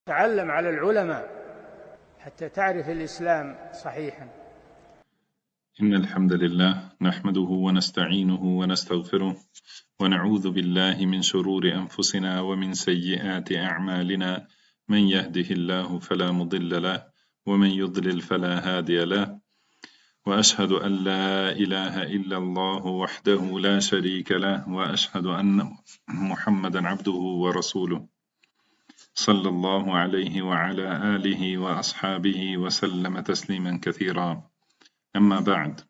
تعلم على العلماء حتى تعرف الإسلام صحيحا. إن الحمد لله نحمده ونستعينه ونستغفره ونعوذ بالله من شرور أنفسنا ومن سيئات أعمالنا، من يهده الله فلا مضل له ومن يضلل فلا هادي له، وأشهد أن لا إله إلا الله وحده لا شريك له، وأشهد أن محمدا عبده ورسوله صلى الله عليه وعلى آله وأصحابه وسلم تسليما كثيرا. أما بعد,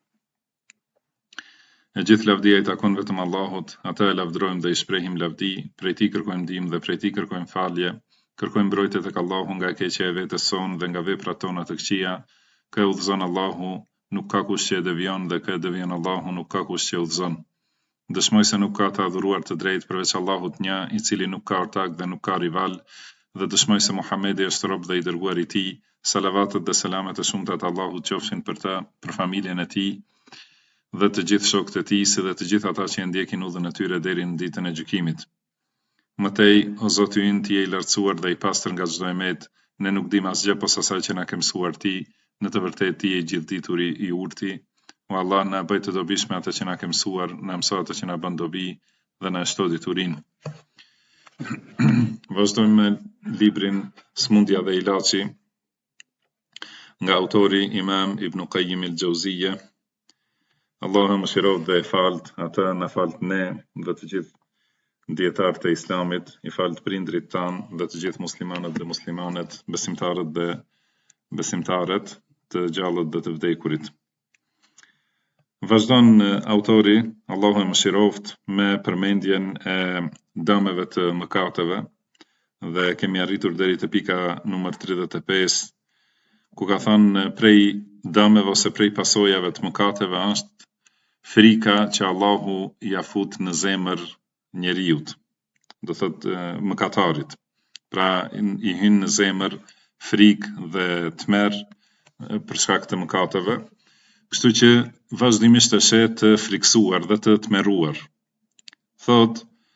e gjithë lavdia I takon vetëm Allahut, ata e lavdrojmë dhe I shprehim lavdi, prej Tij kërkojmë ndihmë dhe prej Tij kërkojmë falje, kërkojmë mbrojtje tek Allahu nga keqja e vetes sonë dhe nga veprat tona të këqija. Kë udhëzon Allahu, nuk ka kush që e devion, dhe kë devion Allahu, nuk ka kush që e udhëzon. Dëshmoj se nuk ka të adhuruar të drejtë përveç Allahut një, I cili nuk ka ortak dhe nuk ka rival, dhe dëshmoj se Muhamedi është rob dhe I dërguar I Tij. Salavatet dhe selamet e shumta të Allahut qofshin për ta, për familjen e Tij dhe të gjithë shokët e Tij, si dhe të gjithë ata që e ndjekin udhën e tyre deri në ditën e gjykimit. Mëtej, o Zoti ynë, Ti je I lartësuar dhe I pastër nga çdo emet, ne nuk dim asgjë posa asaj që na ke mësuar Ti, në të vërtetë Ti je I gjithdituri I urti. O Allah, na bëj të dobishme atë që na ke mësuar, na mëso atë që na bën dobi dhe na shto diturinë. Vazhdojmë me librin Smundja dhe Ilaçi nga autori Imam Ibn Qayyim al-Jauziyja. Allahu mëshiroft dhe e falt ata, na falt ne dhe të gjithë dietarët e Islamit, I falt prindrit tan dhe të gjithë muslimanët dhe muslimanet, besimtarët dhe besimtaret, të gjallët dhe të vdekurit. Vazhdon autori, Allahu mëshiroft, me përmendjen e dëmeve të mëkateve dhe kemi arritur deri te pika numër 35, ku ka thënë prej dëmeve ose prej pasojave të mëkateve është frika që Allahu ja fut në zemër njeriut, do thotë mëkatarit. Pra I hyn në zemër frikë dhe tmerr për shkak të mëkateve, kështu që vazhdimisht është të friksuar dhe të tmerruar. Thot,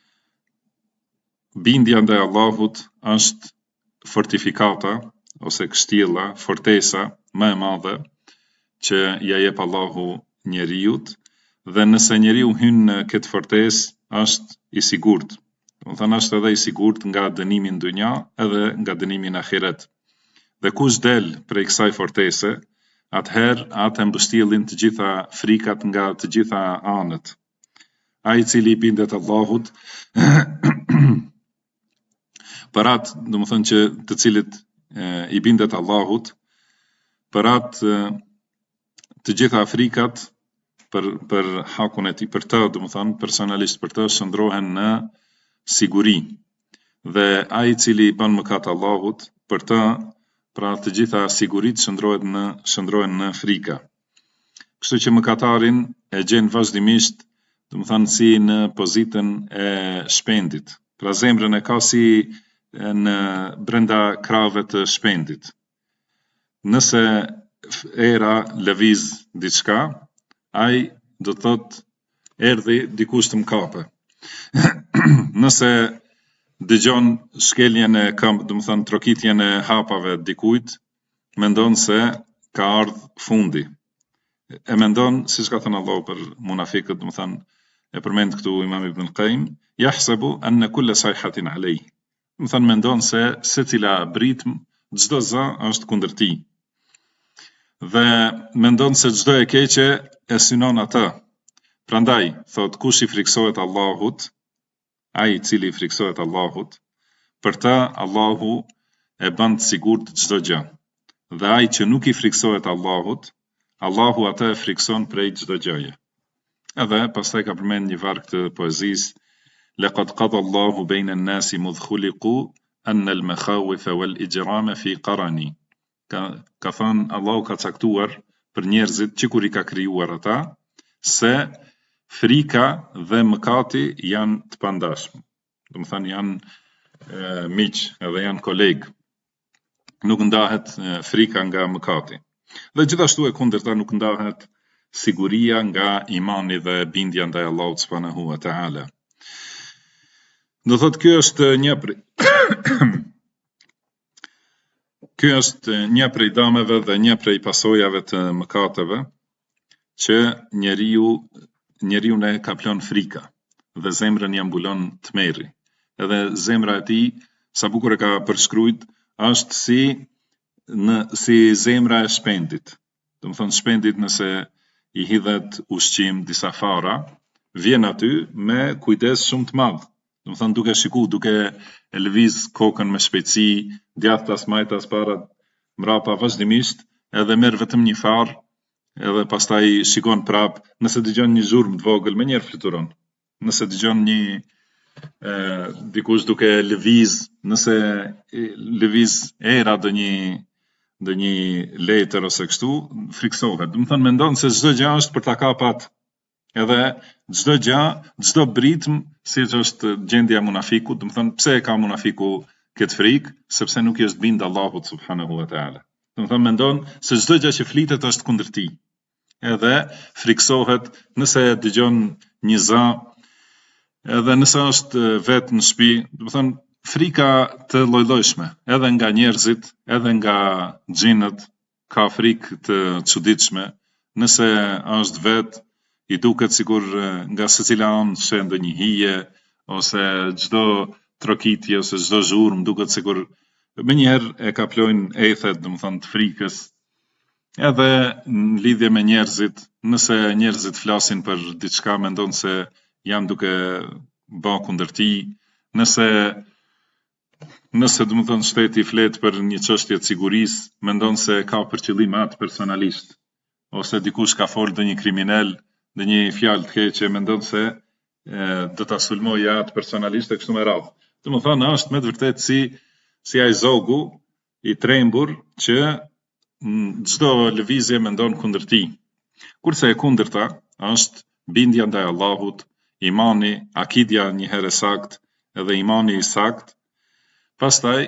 bindja ndaj Allahut është fortifikata ose kështjella, fortesa më e madhe që ja jep Allahu njeriut, dhe nëse njeriu hyn në këtë fortesë është I sigurt. Do të thënë është edhe I sigurt nga dënimi në dynja edhe nga dënimi në ahiret. Dhe kush del prej kësaj fortese, atëherë atë mbështjellin të gjitha frikat nga të gjitha anët. Ai I cili I bindet Allahut për atë, do të thënë që të cilit I bindet Allahut, për atë të gjitha frikat për hakun e Tij, për të, do të thënë personalisht për të, shndrohen në siguri. Dhe ai I cili I bën mëkat Allahut, për të, pra të gjitha sigurit shndrohen në frika. Kështu që mëkatarin e gjen vazhdimisht, do të thënë si në pozitën e shpendit. Pra zemrën e ka si në brenda krave të shpendit. Nëse era lëviz diçka, ai do të thotë erdhi dikush të mkape. Nëse dëgjon shkeljen e këmbë, do të thënë trokitjen e hapave dikujt, mendon se ka ardhur fundi. E mendon, siç ka thënë Allahu për munafikët, do të thënë e përmend këtu Imam Ibn Qayyim, yahsabu anna kulla sayhatin alayh. Do të thënë mendon se secila britm, çdo zë është kundër tij. Dhe mendon se çdo e keqe e synon atë. Prandaj, thot, kush I friksohet Allahut, ai I cili I friksohet Allahut, për të Allahu e bën të sigurt çdo gjë. Dhe ai që nuk I friksohet Allahut, Allahu atë e frikson prej çdo gjëje. Edhe pastaj ka përmend një varg të poezisë, laqad qada Allahu bayna an-nasi mudh khuliqu anna al-makhawif wal-ijrama fi qarani. Ka thënë Allahu ka caktuar për njerëzit që kur I ka krijuar ata, se frika dhe mëkati janë të pandashëm. Do të thënë janë miq, edhe janë koleg. Nuk ndahet frika nga mëkati. Dhe gjithashtu e kundërta nuk ndahet siguria nga imani dhe bindja ndaj Allahut subhanahu wa taala. Do thotë kjo është një Ky është një prej dameve dhe një prej pasojave të mëkateve që njeriu ne ka plon frika dhe zemrën ja mbulon tmerri. Edhe zemra e tij, sa bukur e ka përshkruajt, është si zemra e shpendit. Do të thonë shpendit nëse i hidhet ushqim disa fara, vjen aty me kujdes shumë të madh. Do të thonë duke shikuar, duke e lëviz kokën me shpejtësi, djathtas majtas para mrapa vazhdimisht, edhe merr vetëm një farë, edhe pastaj shikon prap, nëse dëgjon një zhurmë të vogël, menjëherë fluturon. Nëse dëgjon një dikush duke lëviz, nëse lëviz era do një letër ose kështu, friksohet. Do të thonë mendon se çdo gjë është për ta kapat. Edhe çdo gjë, çdo britm, siç është gjendja e munafikut, do të thonë pse e ka munafiku këtë frikë, sepse nuk i është bind Allahut subhanahu wa taala. Do të thonë mendon se çdo gjë që flitet është kundër tij. Edhe friksohet nëse dëgjon një zë, edhe nëse është vetë në shtëpi, do të thonë frika të lloj-llojshme, edhe nga njerëzit, edhe nga xhinët, ka frikë të çuditshme, nëse është vetë, i duket sikur nga secila anë sheh ndonjë hije, ose çdo trokitje ose çdo zhurmë duket sikur menjëherë e kaplojnë ethet, domethënë të frikës. Edhe në lidhje me njerëzit, nëse njerëzit flasin për diçka, mendon se janë duke bë kundër tij, nëse domethënë shteti flet për një çështje të sigurisë, mendon se ka për qëllim atë personalisht, ose dikush ka folë ndonjë kriminal, në një fjalë të keqe, mendon se do ta sulmojë atë personalisht e kështu me radhë. Domethënë është me të vërtetë si ai zogu i trembur që çdo lëvizje mendon kundër tij. Kurse e kundërta është bindja ndaj Allahut, imani, akidja një herë sakt, edhe imani i sakt. Pastaj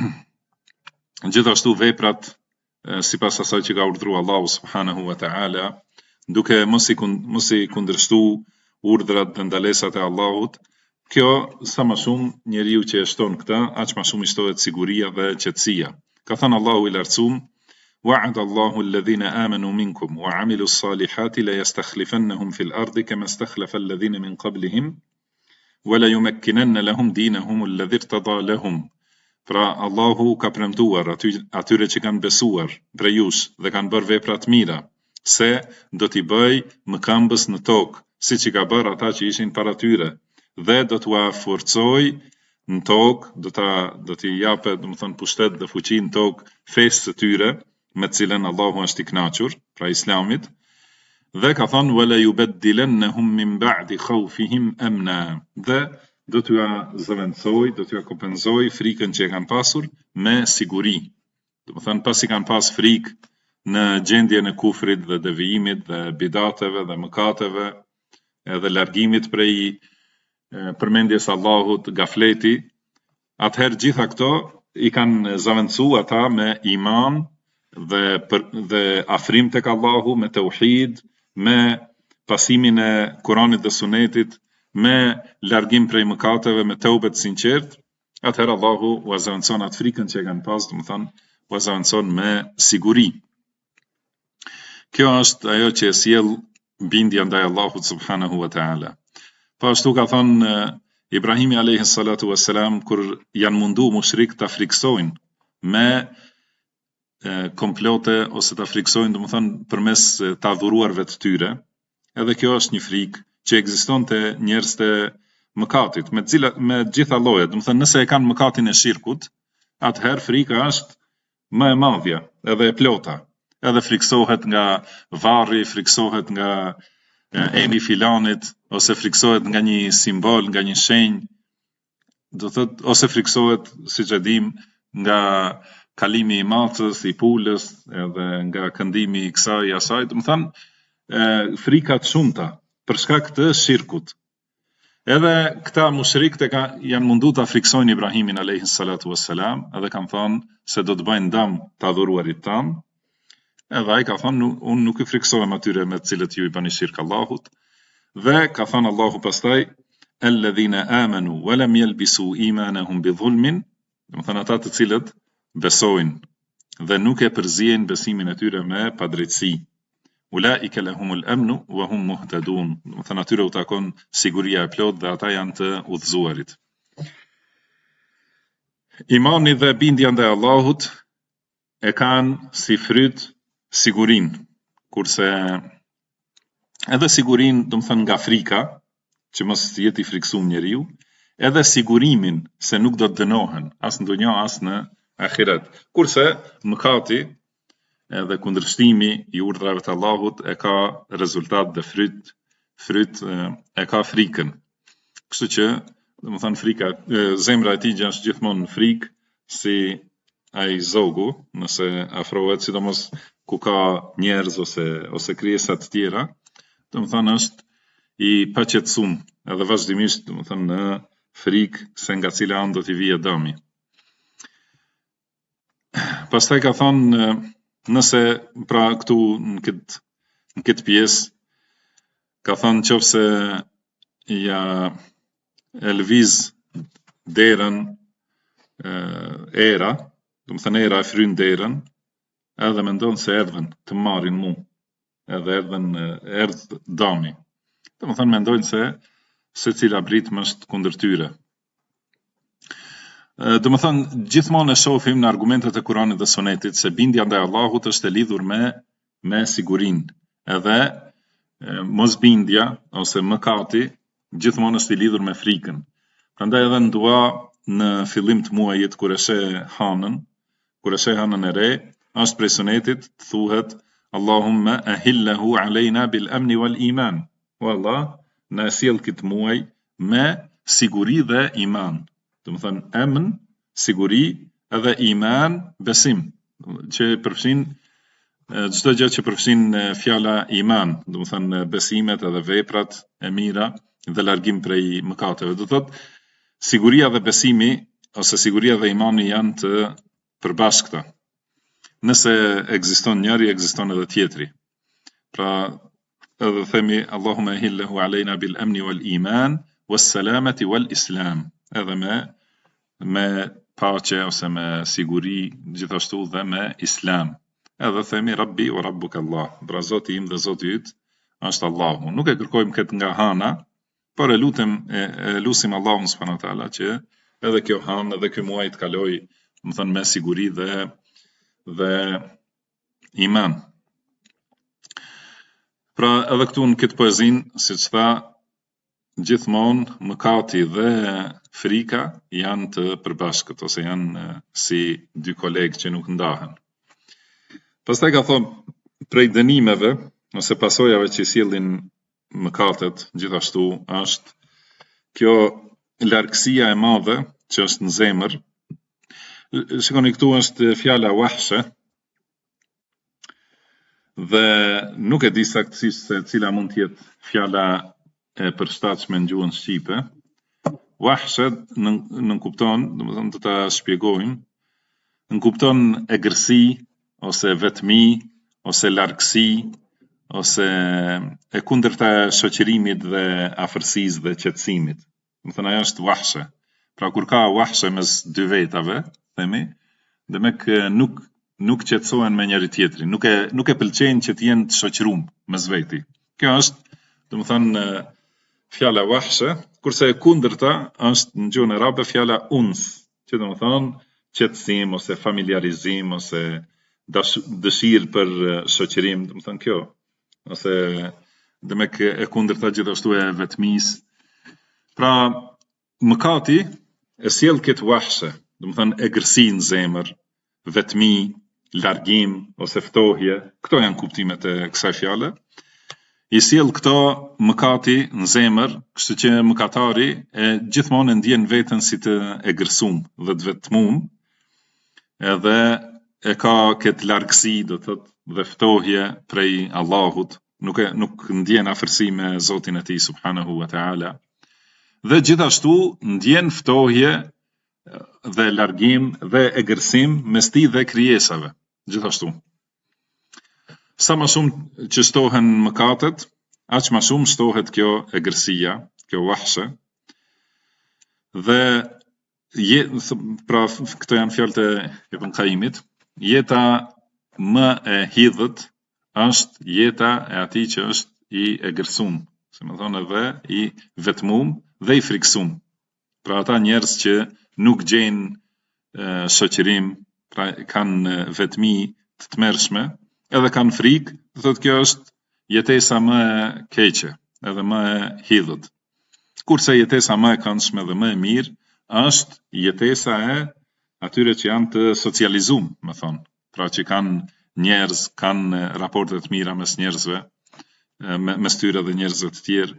gjithashtu veprat sipas asaj që ka urdhëruar Allahu subhanahu wa taala, duke mos i kundërshtu urdhrat dhe ndalesat e Allahut. Kjo sa më shumë njeriu që e shton këtë, aq më shumë i shtohet siguria dhe qetësia. Ka thënë Allahu i lartësuar: "Wa'ada Allahu alladhina amanu minkum wa 'amilu s-salihati la yastakhlifannahum fil ardi kama istakhlafa alladhina min qablihim wa la yumakkinanna lahum dinahum alladhi irtada lahum." Pra Allahu ka premtuar atyre që kanë besuar prej jush dhe kanë bërë vepra të mira, se do t'i bëj mëkëmbës në tokë, siç i ka bërë ata që ishin para tyre, dhe do t'ua forcoj në tokë, do t'i japë, domethënë pushtet dhe fuqi në tokë fesë të tyre, me të cilën Allahu është i kënaqur, pra Islamit, dhe ka thënë wala yubaddilannahum min ba'di khawfihim amna, dhe do t'ua zëvendësoj, do t'ua kompenzoj frikën që e kanë pasur me siguri. Domethënë pasi kanë pas frikë në gjendjen e kufrit dhe devijimit dhe bidateve dhe mëkateve, edhe largimit prej përmendjes Allahut, gafleti, atëherë gjitha këto i kanë zavendësu ata me iman dhe afrim tek Allahu, me tauhid, me pasimin e Kuranit dhe Sunetit, me largim prej mëkateve, me teubet sinqert. Atëherë Allahu u zavendëson atë frikën që e kanë pas, domethënë u zavendëson me siguri. Kjo është ajo që e sjell bindja ndaj Allahut subhanahu wa taala. Po ashtu ka thënë Ibrahimi alayhi salatu wassalam, kur janë mundu mushrik ta friksojnë me komplote ose ta friksojnë, domethënë përmes të adhuruarve të tyre. Edhe kjo është një frikë që ekzistonte njerëz të mëkatit, me gjitha llojet. Domethënë nëse e kanë mëkatin e shirkut, atëherë frika është më e madhja, edhe e plota. Edhe friksohet nga varri, friksohet nga eni filanit, ose friksohet nga një simbol, nga një shenjë, do thot, ose friksohet, siç e dim, nga kalimi i macës, i pulës, edhe nga këndimi i kësaj i asaj, domethënë frikat shumta për shkak të shirkut. Edhe këta mushrikët janë mundu ta friksojnë Ibrahimin alayhi salatu wassalam, edhe kanë thënë se do të bëjnë dëm të adhuruarit tan. Edhe ai ka thënë unë nuk i friksohem atyre me të cilët ju i bëni shirk Allahut. Dhe ka thënë Allahu pastaj alladhina amanu wa lam yalbisu imanahum bi dhulmin, domethënë ata të cilët besojnë dhe nuk e përzihen besimin e tyre me padrejtësi. Ulaika lahumul amnu wa hum muhtadun. Do thënë atyre u takon siguria e plot dhe ata janë të udhëzuarit. Imani dhe bindja ndaj Allahut e kanë si fryt sigurinë, kurse edhe sigurinë, do të thënë nga frika, që mos jetë i friksuar njeriu, edhe sigurimin se nuk do të dënohen as në dunja as në ahiret. Kurse mëkati edhe kundërshtimi i urdhrave të Allahut e ka rezultat dhe fryt e ka frikën. Kështu që, do të thënë frika, zemra e tij është gjithmonë në frikë si ai zogu, nëse afrohet, sidomos ku ka njerëz ose krijesa të tjera, do të thënë është i paqetësuar, edhe vazhdimisht, do të thënë në frikë se nga cila anë do t'i vijë dëmi. Pastaj ka thonë, nëse pra këtu në këtë pjesë ka thënë nëse ja e lëviz derën era, do të thënë era e fryn derën, edhe mendon se erdhën të marrin mu, edhe erdh dëmi. Do të thënë mendojnë se cila britëm është kundër tyre. Do të thënë gjithmonë e shohim në argumentet e Kuranit dhe Sunetit se bindja ndaj Allahut është e lidhur me sigurinë, edhe mosbindja ose mëkati gjithmonë është i lidhur me frikën. Prandaj edhe në dua në fillim të muajit kur e sheh hanën e re, është prej Sunetit thuhet Allahumma ahillahu alejna bil amni wal iman. O Allah, në sjell këtë muaj me siguri dhe iman. Do të thënë emën, siguri edhe iman, besim, që përfshin çdo gjë që përfshin fjala iman, do të thënë besimet edhe veprat e mira dhe largim prej mëkateve. Do thotë siguria dhe besimi ose siguria dhe imani janë të përbashkëta. Nëse ekziston njëri, ekziston edhe tjetri. Pra edhe themi Allahumma ahillahu alejna bil amni wal iman was salamati wal islam, edhe me paqe ose me siguri, gjithashtu dhe me islam. Edhe themi Rabbi wa rabbuka Allah, pra Zoti im dhe Zoti yt është Allahu. Nuk e kërkojmë këtë nga hana, por e lutim Allahun subhanahu wa taala që edhe kjo hanë, edhe ky muaj të kaloj, do të thënë me siguri dhe iman. Pra edhe këtu në këtë poezinë, siç tha, gjithmonë mëkati dhe frika janë të përbashkët ose janë si dy kolegë që nuk ndahen. Pastaj ka thonë prej dënimeve ose pasojave që sjellin mëkatet, gjithashtu është kjo largësia e madhe që është në zemër. Shikoni këtu është fjala wahshe, dhe nuk e di saktësisht se cila mund të jetë fjala e përshtatshme në gjuhën shqipe. Wahshe nënkupton, domethënë do ta shpjegojmë, nënkupton egërsi ose vetmi ose largësi ose e kundërta e shoqërimit dhe afërsisë dhe qetësimit. Domethënë ajo është wahshe. Pra kur ka wahshe mes dy vetave, themi, demek nuk qetësohen me njëri tjetrin, nuk e pëlqejnë që të jenë të shoqëruar mes veti. Kjo është, domethënë, fjala wahshe, kurse e kundërta është në gjuhën arabe fjala uns, që domethënë qetësim ose familiarizim ose dëshirë për shoqërim, domethënë kjo, ose demek e kundërta gjithashtu e vetmis. Pra mëkati e sjell këtë wahshe, domethënë egërsi në zemër, vetmi, largim ose ftohje, këto janë kuptimet e kësaj fjale. I sjell këto mëkati në zemër, kështu që mëkatari gjithmonë ndjen veten si të egërsum dhe të vetmum, edhe e ka këtë largësi, do të thotë, dhe ftohje prej Allahut, nuk ndjen afërsi me Zotin e tij subhanahu wa taala. Dhe gjithashtu ndjen ftohje dhe largim dhe egërsim mes tij dhe krijesave. Gjithashtu. Sa më shumë që shtohen mëkatet, aq më shumë shtohet kjo egërsia, kjo wahshe. Dhe pra këto janë fjalët e Ibn Qayyimit, jeta më e hidhët është jeta e atij që është i egërsum, se më thonë edhe i vetmum dhe i friksum. Pra ata njerëz që nuk gjejnë shoqërim, pra kanë vetmi të tmerrshme, edhe kanë frikë, do thotë kjo është jetesa më e keqe, edhe më e hidhët. Kurse jetesa më e këndshme dhe më e mirë është jetesa e atyre që janë të socializuar, më thonë, pra që kanë njerëz, kanë raporte të mira mes njerëzve, mes tyre dhe njerëzve të tjerë.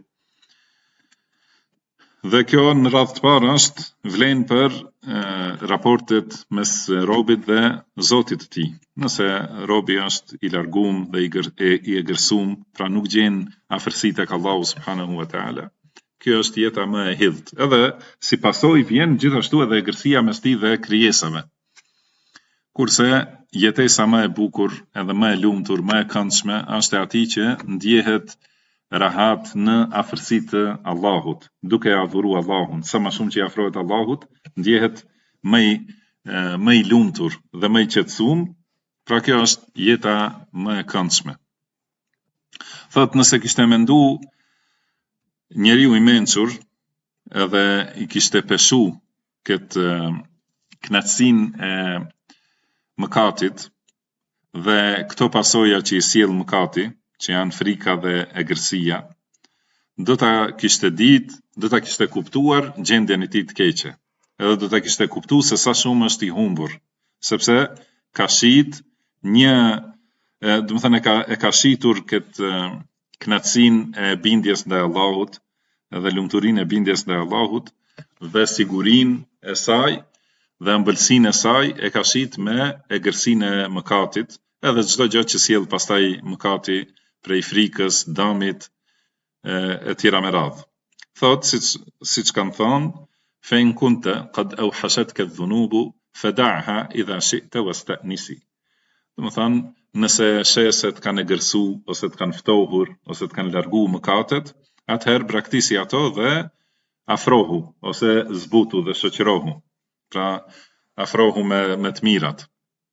Dhe kjo në radhë të parë është vlen për raportet mes robit dhe Zotit të tij. Nëse robi është i larguar dhe i egërsum, pra nuk gjen afërsi tek Allahu subhanahu wa taala, kjo është jeta më e hidhët. Edhe si pasojë vjen gjithashtu edhe egërsia mes tij dhe krijesave. Kurse jetesa më e bukur, edhe më e lumtur, më e këndshme është e atij që ndjehet rahat në afërsi të Allahut, duke adhuru Allahun. Sa më shumë që i afrohet Allahut, ndjehet më i lumtur dhe më i qetësuar, pra kjo është jeta më e këndshme. Thot, nëse kishte mendu njeriu i mençur edhe i kishte peshu këtë kënaqësinë e mëkatit dhe këto pasoja që i sjell mëkati, që janë frika dhe egërsia, do ta kishte ditë, do ta kishte kuptuar gjendjen e tij të keqe. Edhe do ta kishte kuptuar se sa shumë është i humbur, sepse ka shit një, do të thënë e ka shitur këtë kënaqësinë e bindjes ndaj Allahut, edhe lumturinë e bindjes ndaj Allahut, dhe sigurinë e saj dhe ëmbëlsinë e saj e ka shit me egërsinë e mëkatit, edhe çdo gjë që sjell pastaj mëkati prej frikës, dëmit e tjera me radhë. Thot, siç kanë thonë, fe in kunte qad awhashatka dhunubu fada'ha idha shi'ta wasta'nisi. Do të thonë, nëse sheh se të kanë egërsu, ose të kanë ftohur, ose të kanë largu mëkatet, atëherë braktisi ato dhe afrohu, ose zbutu dhe shoqërohu. Pra, afrohu me të mirat.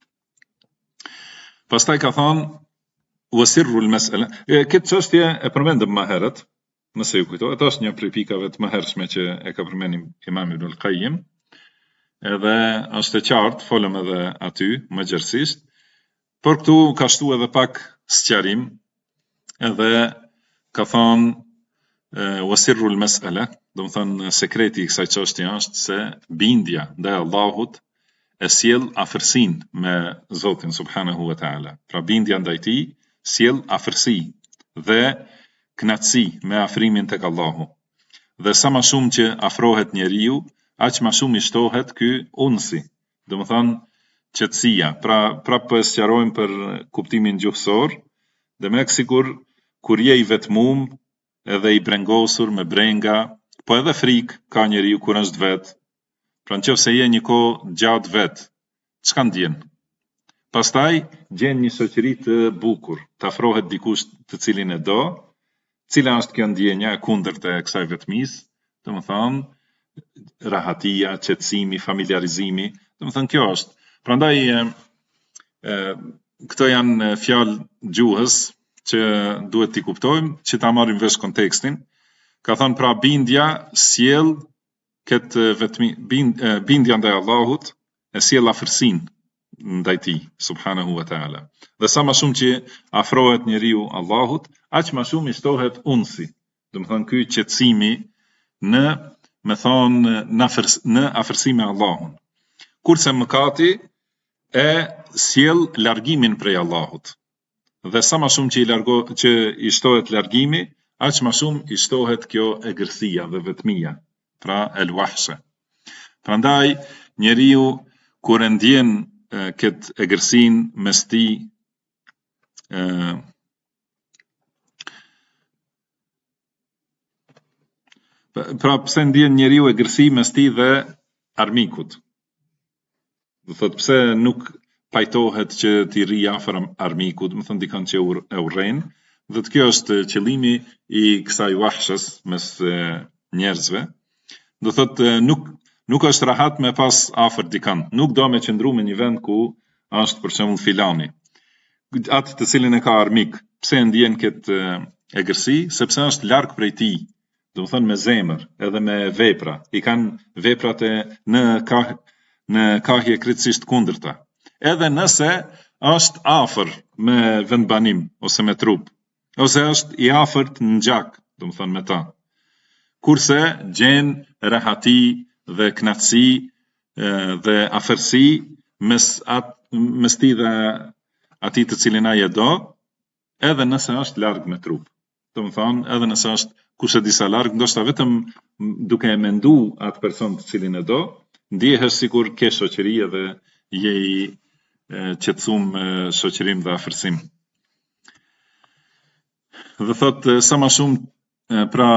Pastaj ka thonë, wasirru al-mas'ala. Këtë çështje e përmendëm më herët, nëse ju kujtohet, është një prej pikave të mëhershme që e ka përmendur Imam Ibn al-Qayyim. Edhe është e qartë, folëm edhe aty më gjerësisht, por këtu ka shtu edhe pak sqarim, edhe ka thonë wasirru al-mas'ala, do të thonë sekreti i kësaj çështje është se bindja ndaj Allahut e sjell afërsinë me Zotin subhanahu wa taala. Pra bindja ndaj tij sjell afërsi dhe kënaqësi me afrimin tek Allahu. Dhe sa më shumë që afrohet njeriu, aq më shumë i shtohet ky unsi. Do të thonë qetësia. Pra prapë po e sqarojmë për kuptimin gjuhësor, dhe me sigur kur je i vetmum edhe i brengosur me brenga, po edhe frikë ka njeriu kur është vet. Pra nëse je një kohë gjatë vet, çka ndjen? Pastaj gjen një shoqëri të bukur, të afrohet dikush të cilin e do, cila është kjo ndjenja e kundërt e kësaj vetmisë, do të thonë rahatia, qetësimi, familiarizimi, do të thonë kjo është. Prandaj këto janë fjalë gjuhës që duhet t'i kuptojmë, që ta marrim vesh kontekstin. Ka thonë pra bindja sjell këtë vetmi, bindja ndaj Allahut e sjell afërsinë ndaj tij subhanahu wa taala. Dhe sa më shumë që afrohet njeriu Allahut, aq më shumë i shtohet unsi. Do të thonë ky qetësimi në, me thonë, në afërsi me Allahun. Kurse mëkati e sjell largimin prej Allahut. Dhe sa më shumë që i shtohet largimi, aq më shumë i shtohet kjo egërsia dhe vetmia, pra el wahsha. Prandaj njeriu kur e ndjen këtë egërsinë mes tij pra pse ndjen njeriu egërsi mes tij dhe armikut. Do thot pse nuk pajtohet që t'i rri afër armikut, do thon dikon që e urren, dhe kjo është qëllimi i kësaj wahshës mes njerëzve. Do thot nuk është rahat me pas afër dikon. Nuk do me qëndru me një vend ku është për shembull filani, atë të cilin e ka armik, pse ndjen këtë egërsi, sepse është larg prej tij, do të thonë me zemër, edhe me vepra, i kanë veprat në kahje krejtësisht kundërta. Edhe nëse është afër me vendbanim ose me trup, ose është i afërt në gjak, do të thonë me ta. Kurse gjen rahati dhe knatësi dhe afërsi mes tij dhe atij të cilin ai e do, edhe nëse është larg me trup. Do të thonë, edhe nëse është kush e di sa larg, ndoshta vetëm duke e mendu atë person të cilin e do, ndihesh sikur ke shoqëri edhe je i qetësuar me shoqërim dhe afërsim. Dhe thotë sa më shumë, pra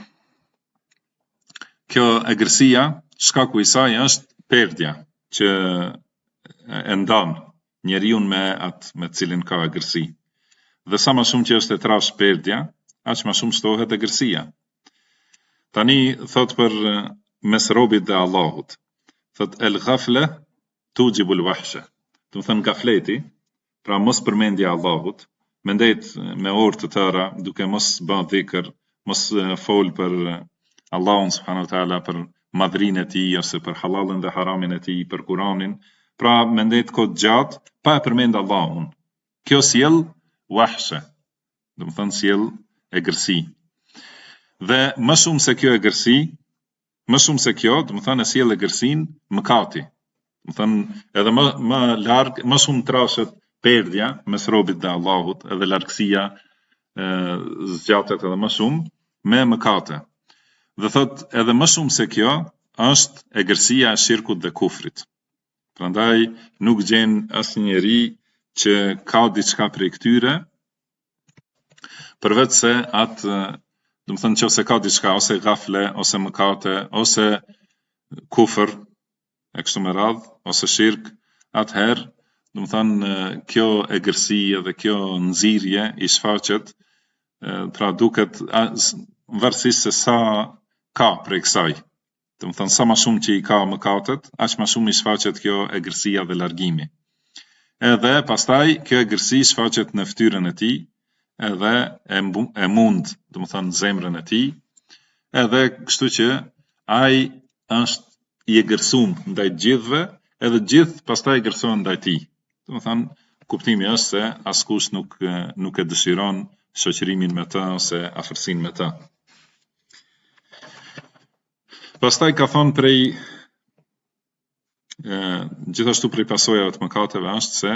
kjo egërsia, shkaku i saj është perdja që e ndan njeriu me atë me cilin ka egërsi. Dhe sa më shumë që është e trash perdja, aq më shumë shtohet egërsia. Tani thot për mes robit dhe Allahut. Thot el ghafla tujibul wahsha. Do të thënë gafleti, pra mos përmendja e Allahut, mendet me orë të tëra, duke mos bën dhikr, mos fol për Allahun subhanahu wa taala, për madhrinë e tij ose për halalin dhe haramin e tij, për Kur'anin, pra mendet kohë gjatë pa e përmend Allahun. Kjo sjell wahsha. Do të thënë sjell egërsi. Dhe më shumë se kjo egërsi, më shumë se kjo, do të thënë sjell egërsin mëkati. Do të thënë edhe më larg, më shumë trashet perdja mes robit dhe Allahut, edhe largësia zgjatet edhe më shumë me mëkate. Dhe thot edhe më shumë se kjo është egërsia e shirkut dhe kufrit. Prandaj nuk gjen asnjëri që ka diçka prej këtyre, përveç se atë, do të thënë nëse ka diçka ose gafle, ose mëkate, ose kufër, e kështu me radhë, ose shirk, atëherë, do të thënë kjo egërsi edhe kjo nxirje i shfaqet, pra duket varësisht se sa ka prej kësaj. Do të thënë sa më shumë që i ka mëkatet, aq më shumë i shfaqet kjo egërsia dhe largimi. Edhe pastaj kjo egërsi shfaqet në fytyrën e tij, edhe e mund, do të thënë zemrën e tij, edhe kështu që ai është i egërsuar ndaj gjithëve, edhe gjithë pastaj egërsohen ndaj tij. Do të thënë kuptimi është se askush nuk e dëshiron shoqërimin me të ose afërsinë me të. Pastaj ka thonë prej gjithashtu prej pasojave të mëkateve është se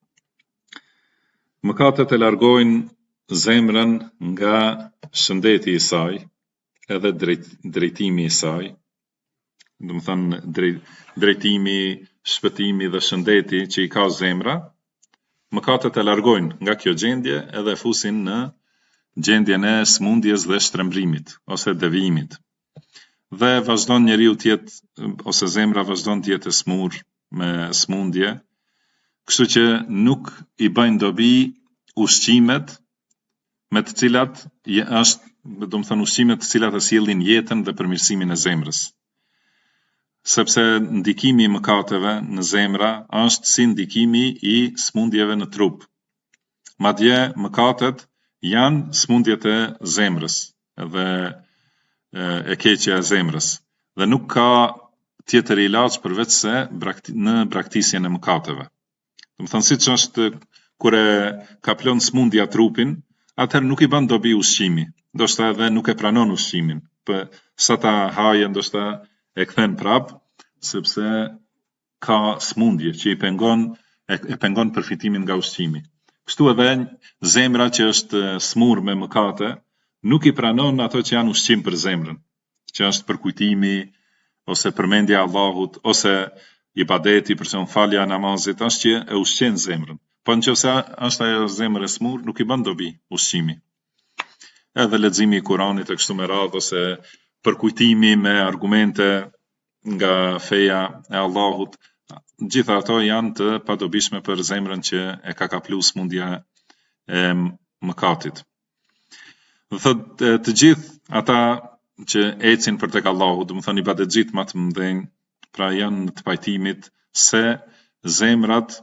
mëkatet e largojnë zemrën nga shëndeti i saj, edhe drejtimi i saj, do të thënë drejtimi, shpëtimi dhe shëndeti që i ka zemra, mëkatet e largojnë nga kjo gjendje edhe fusin në gjendjen e smundjes dhe shtrembrimit ose devijimit. Dhe vazhdon njeriu të jetë ose zemra vazhdon të jetë e smur me smundje, kështu që nuk i bëjnë dobi ushqimet me të cilat është, do të thënë ushqimet të cilat e sjellin jetën dhe përmirësimin e zemrës. Sepse ndikimi i mëkateve në zemra është si ndikimi i smundjeve në trup. Madje mëkatet janë smundjet e zemrës dhe e keqja e zemrës dhe nuk ka tjetër ilaç përveç se në braktisjen e mëkateve. Do të thënë siç është kur e kaplon smundja trupin, atëherë nuk i bën dobi ushqimi, ndoshta edhe nuk e pranon ushqimin, sa ta haje ndoshta e kthen prap, sepse ka smundje që e pengon përfitimin nga ushqimi. Kështu edhe zemra që është smur me mëkate, nuk i pranon ato që janë ushqim për zemrën, që është përkujtimi, ose përmendja Allahut, ose ibadeti, për shembull falja e namazit, është që e ushqen zemrën. Po nëse është ajo zemër e smur, nuk i bën dobi ushqimi. Edhe leximi i Kuranit e kështu me radhë, ose përkujtimi me argumente nga feja e Allahut, gjitha ato janë të padobishme për zemrën që e ka kaplu smundja e mëkatit. Dhe thotë të gjithë ata që ecin për tek Allahu, do të thonë ibadetxhit më të mëdhenj, pra janë të pajtimit se zemrat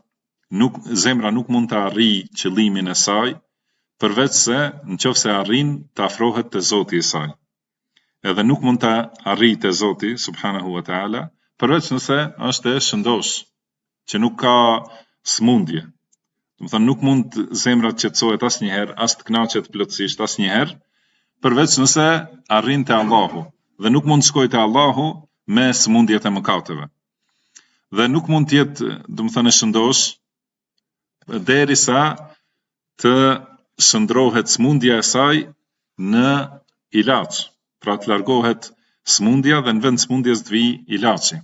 zemra nuk mund të arrijë qëllimin e saj, përveç se nëse arrin të afrohet te Zoti i saj. Edhe nuk mund të arrijë te Zoti subhanahu wa taala, përveç nëse është e shëndosh, që nuk ka smundje. Do të thonë nuk mund zemra të qetësohet asnjëherë, as të kënaqet plotësisht asnjëherë, përveç nëse arrin te Allahu, dhe nuk mund të shkojë te Allahu me smundjet e mëkateve. Dhe nuk mund të jetë, do të thënë, shëndosh derisa të shndrohet smundja e saj në ilaç, pra të largohet smundja dhe në vend smundjes të vijë ilaçi.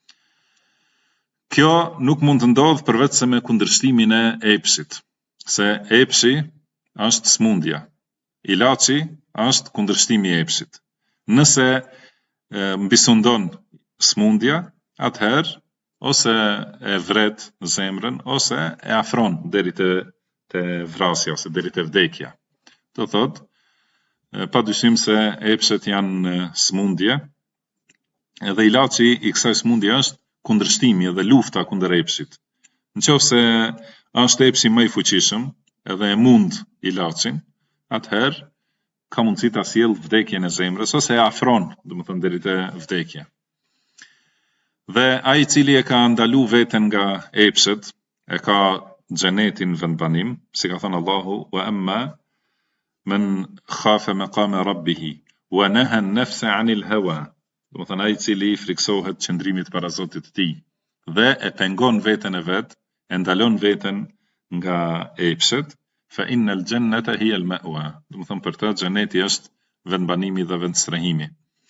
Kjo nuk mund të ndodhë përveç se me kundërshtimin e epshit, se epshi është smundja, ilaçi është kundërshtimi i epshit. Nëse mbisundon smundja, atëherë ose e vret zemrën, ose e afron deri te vrasja, ose deri te vdekja. Do thotë, padyshim se epshet janë smundje, edhe ilaçi i kësaj smundje është kundërshtimi edhe lufta kundër epshit. Nëse është epshi më i fuqishëm edhe e mund ilaçin, atëherë ka mundësi ta sjellë vdekjen e zemrës ose e afron, domethënë deri te vdekja. Dhe ai i cili e ka ndalu veten nga epshet, e ka xhenetin vendbanim, si ka thënë Allahu, wa amma man khafa maqama rabbih wa naha an-nafsa 'anil hawa. Domethënë ai i cili friksohet qëndrimit para Zotit të tij dhe e pengon veten e vet, e ndalon veten nga epshet, fa innal jannata hiya al-ma'wa. Domethënë për të xheneti është vendbanimi dhe vendstrehimi.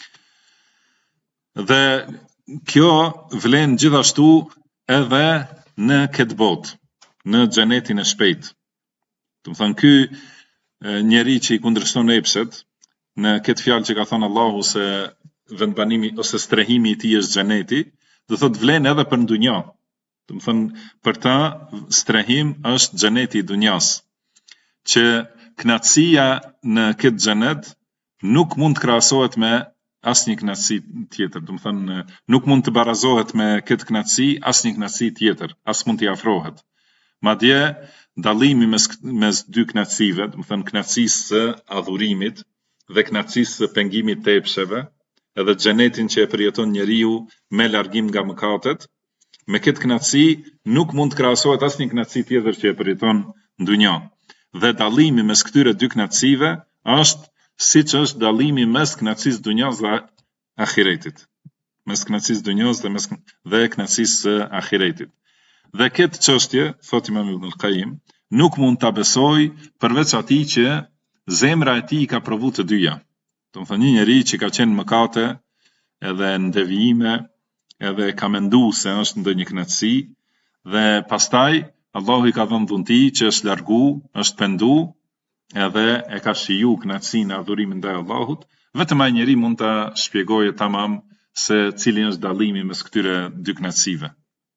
Dhe kjo vlen gjithashtu edhe në këtë botë, në xhenetin e shpejt. Domethënë ky njeri që i kundërshton epshet, në këtë fjalë që ka thënë Allahu se vendbanimi ose strehimi i tij është xheneti, do thotë vlen edhe për ndonjë. Do të thënë për ta strehim është xheneti i dunjas, që kënaqësia në këtë xhenet nuk mund të krahasohet me asnjë kënaqësi tjetër. Do të thënë nuk mund të barazohet me këtë kënaqësi asnjë kënaqësi tjetër, as mund t'i afrohet. Madje dallimi mes dy kënaqësive, do të thënë kënaqësisë së adhurimit dhe kënaqësisë së pengimit të epsheve, edhe xhenetin që e përjeton njeriu me largim nga mëkatet, me këtë kënaqësi nuk mund të krahasohet asnjë kënaqësi tjetër që e përjeton në dunjë. Dhe dallimi mes këtyre dy kënaqësive është siç është dallimi mes kënaqësisë dunjas dhe ahiretit. Mes kënaqësisë dunjas dhe kënaqësisë së ahiretit. Dhe këtë çështje, thot Imam Ibn al-Qayyim, nuk mund ta besoj përveç atij që zemra e tij ka provu të dyja. Do të thënë një njeri që ka qenë mëkate edhe në devijime, edhe ka menduar se është ndonjë kënaqësi, dhe pastaj Allahu i ka dhënë dhunti që është largu, është pendu, edhe e ka shiju kënaqësinë e adhurimit ndaj Allahut, vetëm ai njeri mund ta shpjegojë tamam se cili është dallimi mes këtyre dy kënaqësive.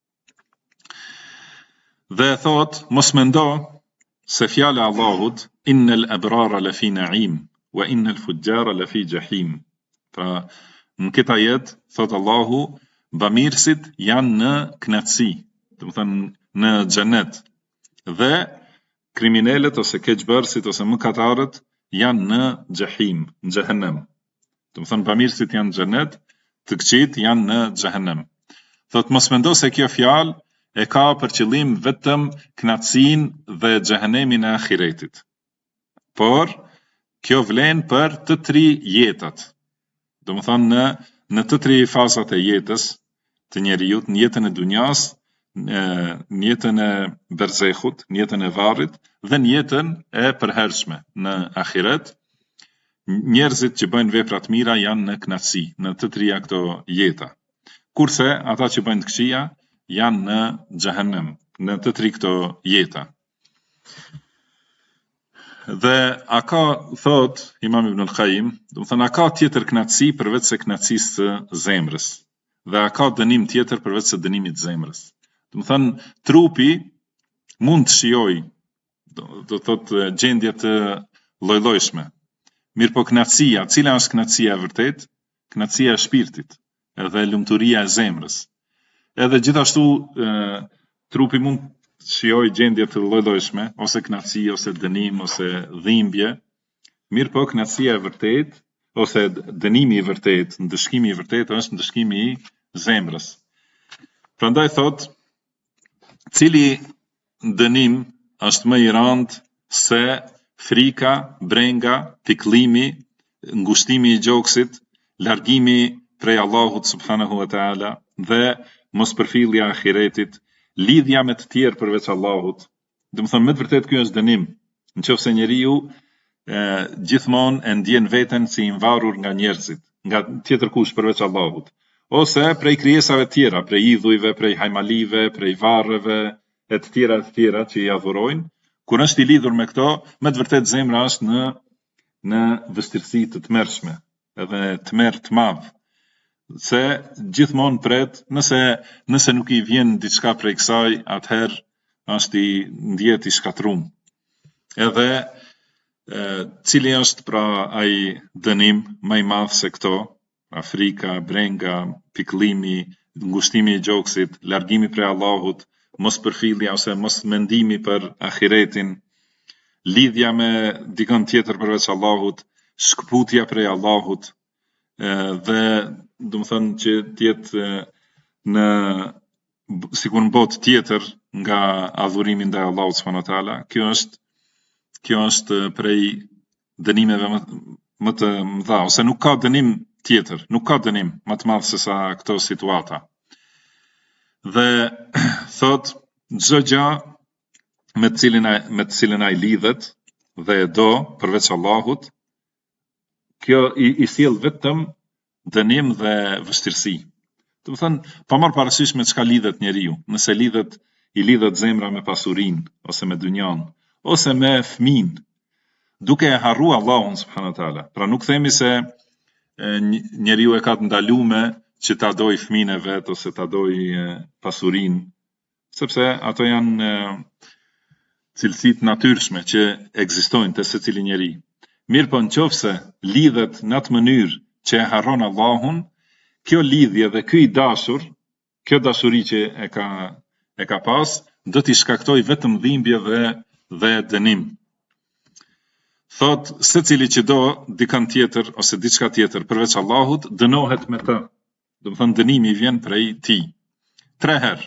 Dhe thot, mos mendo se fjala e Allahut, innal abrara lafi na'im wa innal fujjara lafi jahim. Pra, në këtë ajet thot Allahu, bamirësit janë në kënaqësi, do të thënë në xhenet, dhe kriminalët ose keqbërësit ose mëkatarët janë në xhehim, në xhehenem. Do të thënë bamirësit janë në xhenet, të këqit janë në xhehenem. Thot mos mendo se kjo fjalë e ka për qëllim vetëm kënaqësinë dhe xhehenemin e ahiretit. Por kjo vlen për të tri jetat. Do të thënë në të tri fazat e jetës të njeriut, në jetën e dunjas, në jetën e berzehut, në jetën e varrit dhe në jetën e përhershme në ahiret, njerëzit që bëjnë vepra të mira janë në kënaqësi në të trija këto jeta. Kurse ata që bëjnë të këqija janë në xhehenem, në të tri këto jeta. Dhe a ka, thot Imam Ibn al-Qayyim, do të thënë a ka tjetër kënaqësi përveç se kënaqësisë së zemrës, dhe a ka dënim tjetër përveç se dënimit të zemrës. Do të thënë trupi mund të shijojë, do thotë gjendje të lloj-llojshme. Mirë po kënaqësia, cila është kënaqësia e vërtet? Kënaqësia e shpirtit, edhe lumturia e zemrës. Edhe gjithashtu trupi mund shijoj gjendje të lloj-llojshme, ose kënaqësi, ose dënim, ose dhimbje, mirë po kënaqësia e vërtet, ose dënimi i vërtet, ndëshkimi i vërtet, është ndëshkimi i zemrës. Prandaj thot, cili dënim është më i rëndë se frika, brenga, pikëllimi, ngushtimi i gjoksit, largimi prej Allahut subhanahu wa taala dhe mospërfillja e ahiretit, lidhja me të tjerë përveç Allahut. Do të thonë me të vërtetë ky është dënim. Nëse njeriu gjithmonë e ndjen veten si i varur nga njerëzit, nga tjetër kush përveç Allahut, ose prej krijesave të tjera, prej idhujve, prej hajmalive, prej varreve e të tjera që i adhurojnë, kur është i lidhur me këto, me të vërtetë zemra është në vështirësi të tmerrshme, edhe tmerr të madh, se gjithmonë pret, nëse nuk i vjen diçka prej kësaj, atëherë është i ndjet i shkatrum. Edhe cili është pra ai dënim më i madh se këto, frika, brenga, pikëllimi, ngushtimi i gjoksit, largimi prej Allahut, mospërfillja ose mos mendimi për ahiretin, lidhja me dikën tjetër përveç Allahut, shkputja prej Allahut, dhe do të thënë që të jetë sikur në botë tjetër nga adhurimi ndaj Allahut subhanahu wa taala. Kjo është prej dënimeve më të mëdha, ose nuk ka dënim tjetër, nuk ka dënim më të madh se sa këto situata. Dhe thot, çdo gjë me të cilën ai lidhet dhe e do përveç Allahut, kjo i sjell vetëm dënim dhe vështirësi. Do të thënë, pa marrë parasysh me çka lidhet njeriu, nëse i lidhet zemra me pasurinë, ose me dynjan, ose me fëmin, duke e harru Allahun subhanahu wa taala. Pra nuk themi se njeriu e ka të ndalume që ta doj fëmin e vet, ose ta doj pasurinë, sepse ato janë cilësitë natyrshme që ekzistojnë te secili njeri. Mirë po nëse lidhet në atë mënyrë që e harron Allahun, kjo lidhje dhe ky i dashur, kjo dashuri që e ka pas, do t'i shkaktoj vetëm dhimbje dhe dënim. Thot, secili që do dikën tjetër ose diçka tjetër përveç Allahut, dënohet me të. Do të thënë dënimi vjen prej tij. 3 herë.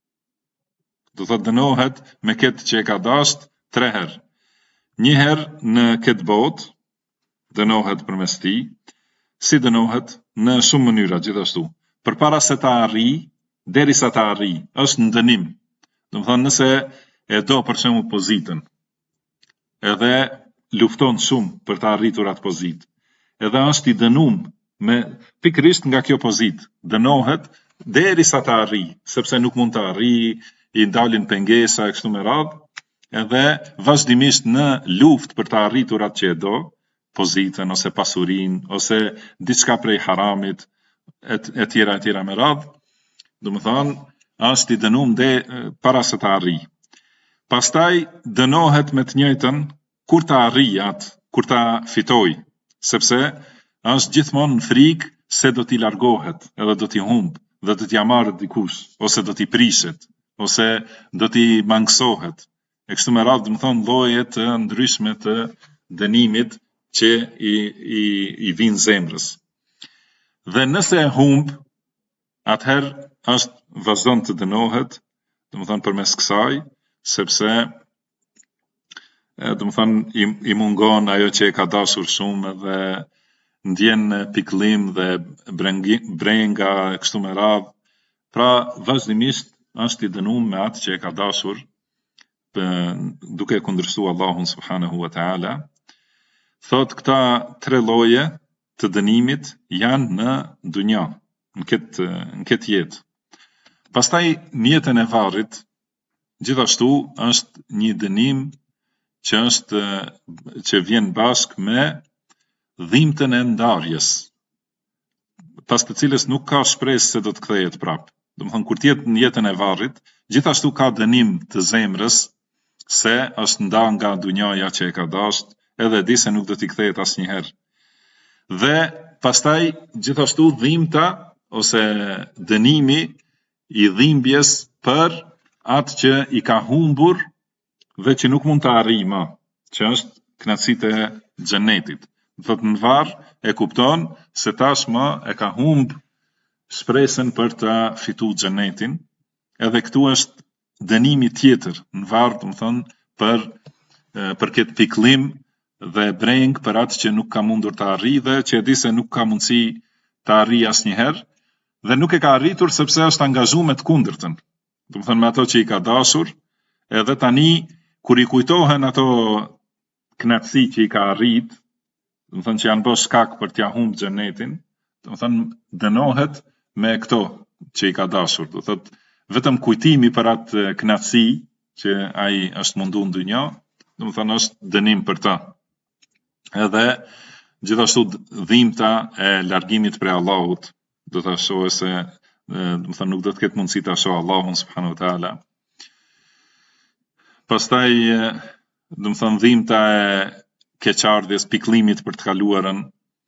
Do të thot dënohet me këtë që e ka dashur 3 herë. 1 herë në këtë botë, dënohet përmes tij, si dënohet në shumë mënyra gjithashtu. Përpara se ta arrijë, derisa ta arrijë, është në dënim. Do të thënë nëse e do për shembull pozitën, edhe lufton shumë për të arritur atë pozitë, edhe është i dënuar me pikërisht nga kjo pozitë, dënohet derisa ta arrijë, sepse nuk mund të arrijë, i ndalin pengesa e kështu me radhë, edhe vazhdimisht në luftë për të arritur atë që e do, pozitën ose pasurinë ose diçka prej haramit e tjera me radhë, do të thonë është i dënuar para se të arrijë. Pastaj dënohet me të njëjtën kur ta arrijë atë, kur ta fitoj, sepse është gjithmonë në frikë se do t'i largohet, edhe do t'i humbë, dhe do t'i marrë dikush, ose do t'i prishet, ose do t'i mangësohet. E kështu me radhë, do të thonë lloje të ndryshme të dënimit që i vinë zemrës. Dhe nëse e humb, atëherë është vazhdon të dënohet, do të thonë përmes kësaj, sepse do të thonë i mungon ajo që e ka dashur shumë dhe ndjen pikëllim dhe brenga kështu me radhë. Pra vazhdimisht është i dënuar me atë që e ka dashur, duke kundërshtuar Allahun subhanahu wa taala. Thot këta 3 lloje të dënimit janë në dunja, në këtë jetë. Pastaj në jetën e varrit, gjithashtu është një dënim që vjen bashkë me dhimbjen e ndarjes, pas të cilës nuk ka shpresë se do të kthehet prapë. Do të thonë kur të jetë në jetën e varrit, gjithashtu ka dënim të zemrës se është ndarë nga dunjaja që e ka dashur, edhe di se nuk do t'i kthehet asnjëherë. Dhe pastaj gjithashtu dhimbta ose dënimi i dhimbjes për atë që i ka humbur dhe që nuk mund të arrijë më, që është kënaqësitë e xhenetit. Thot në varr e kupton se tashmë e ka humb shpresën për të fituar xhenetin, edhe këtu është dënimi tjetër në varr, do të thonë për këtë pikëllim dhe breng për atë që nuk ka mundur të arrijë dhe që e di se nuk ka mundësi të arrijë asnjëherë dhe nuk e ka arritur sepse është angazhuar me të kundërtën. Do të thonë me ato që i ka dashur, edhe tani kur i kujtohen ato kënaqësi që i ka arrit, do të thonë që janë bërë shkak për t'ia humbë xhenetin, do të thonë dënohet me këto që i ka dashur. Do thotë vetëm kujtimi për atë kënaqësi që ai është mundu në dynjë, do të thonë është dënim për ta. Edhe gjithashtu dhimbta e largimit prej Allahut, do ta shohë se do të thonë nuk do të ketë mundësi ta shohë Allahun subhanahu wa taala. Pastaj do të thonë dhimbta e keqardhjes, pikëllimit për të kaluarën,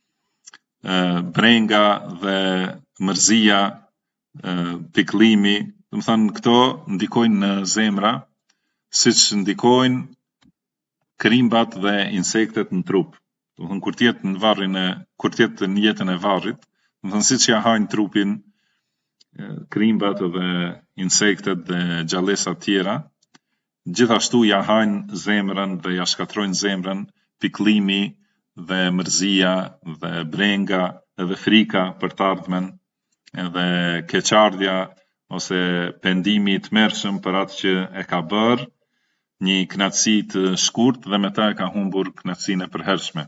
brenga dhe mërzia, pikëllimi, do të thonë këto ndikojnë në zemra, siç ndikojnë krimbat dhe insektet në trup. Do të thonë kur të jetë në varrin kur të jetë në jetën e varrit, do të thonë siç ja hajnë trupin krimbat dhe insektet dhe gjallësat tjera, gjithashtu ja hajnë zemrën dhe ja shkatrojnë zemrën pikëllimi dhe mërzia dhe brenga edhe frika për të ardhmen, edhe keqardhja ose pendimi i tmerrshëm për atë që e ka bërë, një kënaqësi të shkurtë dhe me ta e ka humbur kënaqësinë e përhershme.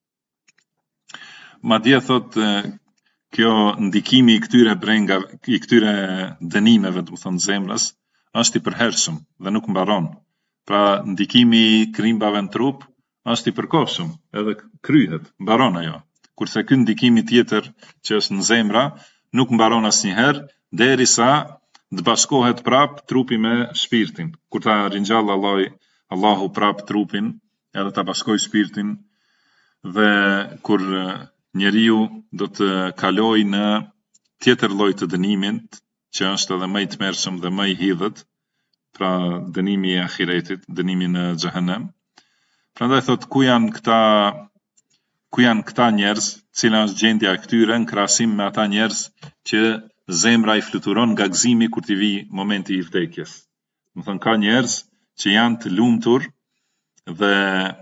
Madje thot kjo ndikimi i këtyre i këtyre dënimeve, do të thonë zemrës, është i përhershëm dhe nuk mbaron. Pra ndikimi i krimbave në trup është i përkohshëm, edhe kryhet, mbaron ajo. Kurse ky ndikimi tjetër që është në zemra nuk mbaron asnjëherë derisa të bashkohet prap trupi me shpirtin. Kur ta ringjall Allahu prap trupin, edhe ta bashkojë shpirtin dhe kur njeriu do të kalojë në tjetër lloj të dënimit, që është edhe më i tmerrshëm dhe më i hidhët, pra dënimi i ahiretit, dënimi në xhehenem. Prandaj thot ku janë këta njerëz, cila është gjendja e këtyre në krahasim me ata njerëz që zemra i fluturon nga gëzimi kur t'i vi momenti i vdekjes. Do thonë ka njerëz që janë të lumtur dhe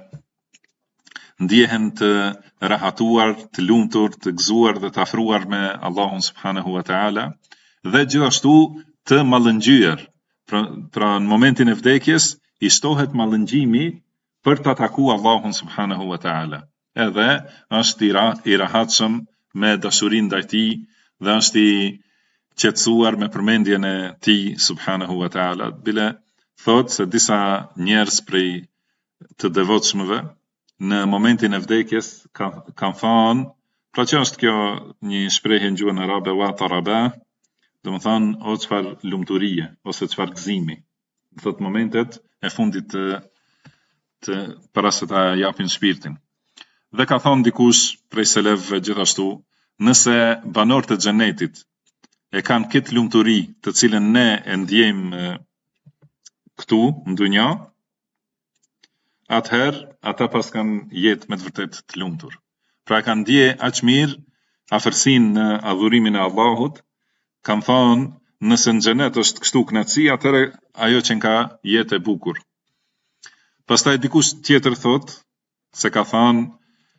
ndjehen të rahatuar, të lumtur, të gëzuar dhe të afruar me Allahun subhanahu wa taala dhe gjithashtu të mallëngjyer. Pra në momentin e vdekjes i shtohet mallëngjimi për të takuar Allahun subhanahu wa taala. Edhe është i rahatshëm me dashurinë ndaj tij dhe është i qetësuar me përmendjen e tij subhanahu wa taala. Bile thot se disa njerëz prej të devotshmëve në momentin e vdekjes kanë thënë, pra që është kjo një shprehje në gjuhën arabe wa taraba, do të thonë o çfarë lumturie ose çfarë gëzimi. Thot momentet e fundit të para se ta japin shpirtin. Dhe ka thonë dikush prej selefëve gjithashtu, nëse banorët e xhenetit e kanë këtë lumturi të cilën ne e ndjejmë këtu në dunjë, atëherë ata pas kanë jetë me të vërtet të lumtur. Pra kanë ndje aq mirë afërsinë në adhurimin e Allahut, kanë thonë nëse në xhenet është kështu kënaqësi, atëherë ajo që ka jetë e bukur. Pastaj dikush tjetër thot se ka thënë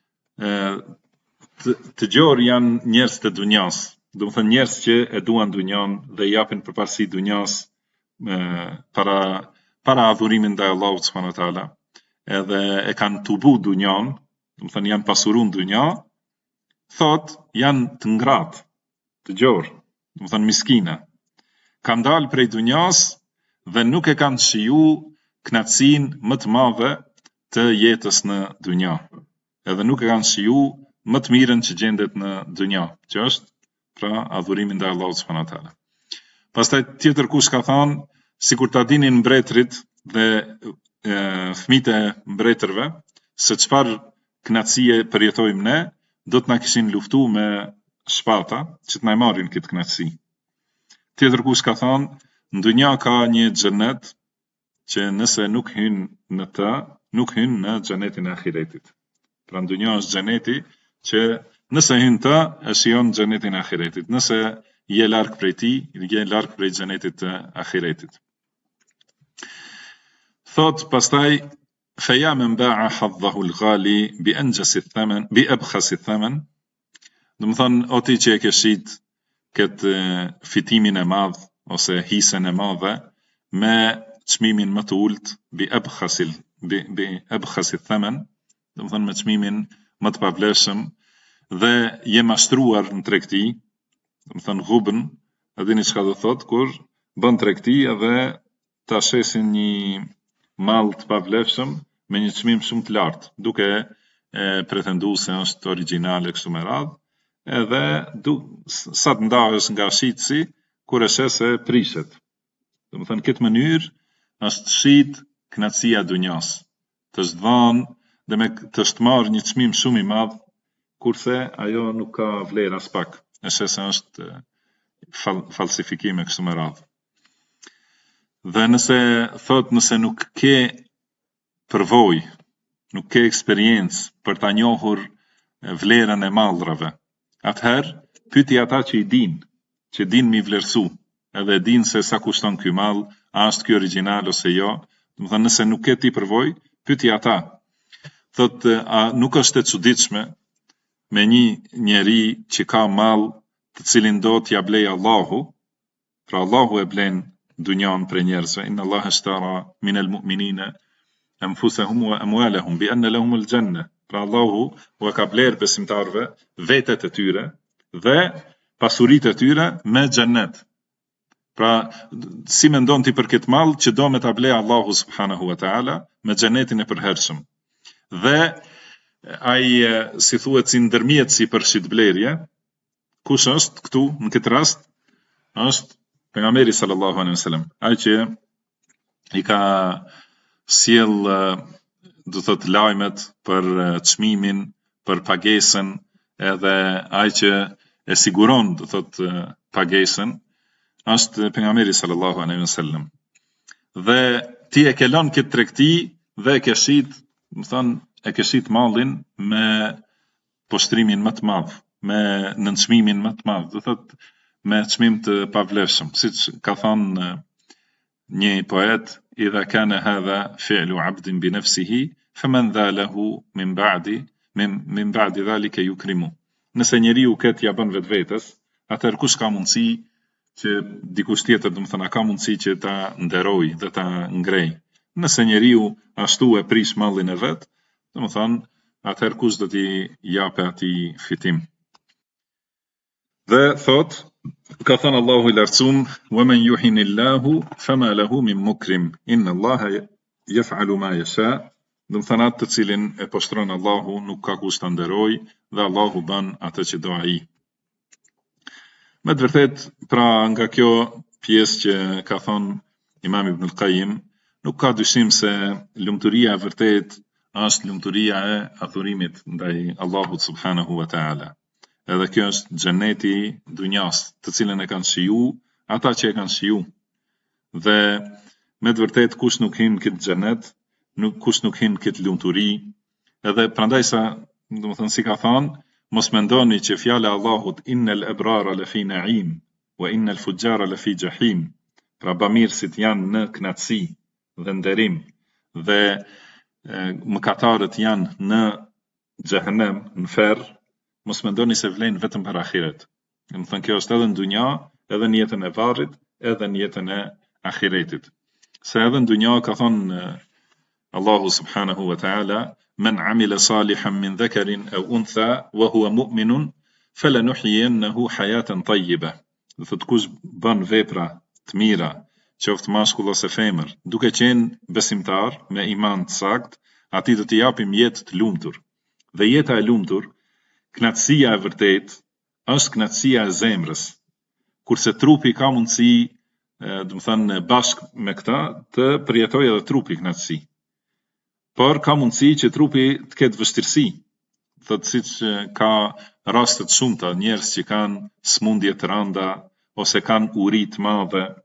të gjorë janë njerëz të dunjas, do të thënë njerëz që e duan dunjan dhe japin përparësi dunjas para adhurimin ndaj Allahut subhanahu wa taala, edhe e kanë tubu dunjan, do të thënë janë pasuruar dunja, thot janë të ngratë, të gjorë, do të thënë miskina. Kanë dalë prej dunjas dhe nuk e kanë shiju kënaqësinë më të madhe të jetës në dunja. Edhe nuk e kanë shiju më të mirën që gjendet në dunja, që është pra adhurimi ndaj Allahut subhanahu wa taala. Pastaj tjetër kush ka thënë, sikur ta dinin mbretërit dhe fëmijët e mbretërve se çfarë kënaqësie përjetojmë ne, do të na kishin luftuar me shpata që të na marrin këtë kënaqësi. Tjetër kush ka thënë, në dunja ka një xhenet që nëse nuk hyn në ta, nuk hyn në xhenetin e ahiretit. Pra në dunja është xheneti që nëse hyn ta, e shijon xhenetin e ahiretit. Nëse je larg prej tij, je larg prej xhenetit të ahiretit. Thot pastaj فيا من باع حظه الغالي بأنجس الثمن بأبخس الثمن. Do të thonë, o ti që e ke shit këtë fitimin e madh ose hisën e madhe me çmimin më të ulët bi abkhas thaman, do të thonë me çmimin më të pavlefshëm dhe je mashtruar në tregti, do të thonë ghubn, a dini çka do thot kur bën tregti edhe ta shesin një mall të pavlefshëm me një çmim shumë të lartë, duke pretenduar se është origjinale kështu me radhë, edhe sa të ndahesh nga shitësi, kur e shes se prishet. Do të thënë, këtë mënyrë është shit kënaqësia e dunjas, të zdhan dhe me të shtmarrë një çmim shumë i madh, kurse ajo nuk ka vlerë as pak, e shes se është falsifikim e kështu me radhë. Dhe nëse nuk ke përvojë, nuk ke eksperiencë për ta njohur vlerën e mallrave, atëherë pyeti ata që din mi vlerësu, edhe din se sa kushton ky mall, a është ky origjinal ose jo. Do të thënë, nëse nuk ke ti përvojë, pyeti ata. Thot, a nuk është e çuditshme me një njeri që ka mall të cilin do t'ja blej Allahu, pra Allahu e blen dunjan për njerëzve, inna Allah ashtara min al-mu'minina anfusahum wa amwalahum bi anna lahum al-janna. Pra Allahu u ka bler besimtarve vetet e tyre dhe pasuritë e tyre me xhennet. Pra si mendon ti për këtë mall që do me ta blej Allahu subhanahu wa taala me xhenetin e përhershëm. Dhe ai si thuhet si ndërmjetësi për shitblerje, kush është këtu në këtë rast? Është pejgamberi sallallahu alaihi wasallam, ai që i ka sjell do thot lajmet për çmimin, për pagesën, edhe ai që e siguron do thot pagesën, është pejgamberi sallallahu alaihi wasallam. Dhe ti e ke lënë këtë tregti dhe e ke shit, do thon e ke shit mallin me poshtrimin më të madh, me nënçmimin më të madh, do thot me çmim të pavlefshëm, siç ka thënë një poet, idha kana hadha fi'lu 'abdin bi nafsihi faman dha lahu min ba'di dhalika yukrimu. Nëse njeriu këtë ja bën vetvetes, atëherë kush ka mundësi që dikush tjetër, do të thënë, ka mundësi që ta nderoj dhe ta ngrej. Nëse njeriu ashtu e prish mallin e vet, do të thënë, atëherë kush do t'i japë atij fitim. Dhe thot, ka thënë Allahu i lartësuar, wa man yuhinillahu fama lahu min mukrim, inna Allaha yaf'alu ma yasha. Do të thënë, atë të cilin e poshtron Allahu nuk ka kush ta nderoj dhe Allahu bën atë që do ai. Me të vërtet, pra nga kjo pjesë që ka thënë Imam Ibn al-Qayyim, nuk ka dyshim se lumturia e vërtet është lumturia e adhurimit ndaj Allahut subhanahu wa taala. Edhe kjo është xheneti dunjas, të cilën e kanë shiju ata që e kanë shiju. Dhe me të vërtet kush nuk hin këtë xhenet, kush nuk hin këtë lumturi, edhe prandaj sa, do të thënë si ka thënë, mos mendoni që fjala e Allahut innal abrara lafi na'im wa innal fujjara lafi jahim. Pra bamirësit janë në kënaqësi dhe nderim dhe mëkatarët janë në xhehenem, në ferr. Mos mendoni se vlen vetëm për ahiret. Do të thënë, kjo është edhe në dunja, edhe në jetën e varrit, edhe në jetën e ahiretit. Se edhe në dunja ka thënë Allahu subhanahu wa ta'ala, men amila salihan min dhakarin aw untha wa huwa mu'minun falanuhyiyannahu hayatan tayyibah. Do të thotë, kush bën vepra të mira, qoftë mashkull ose femër, duke qenë besimtar me iman të sakt, atij do t'i japim jetë të lumtur. Dhe jeta e lumtur, kënaqësia e vërtet, është kënaqësia e zemrës. Kurse trupi ka mundësi, do të thënë, bashkë me këta të përjetojë edhe trupi kënaqësi. Por ka mundësi që trupi të ketë vështirësi. Thotë, siç ka raste të shumta, njerëz që kanë smundje të rënda ose kanë uri të madhe,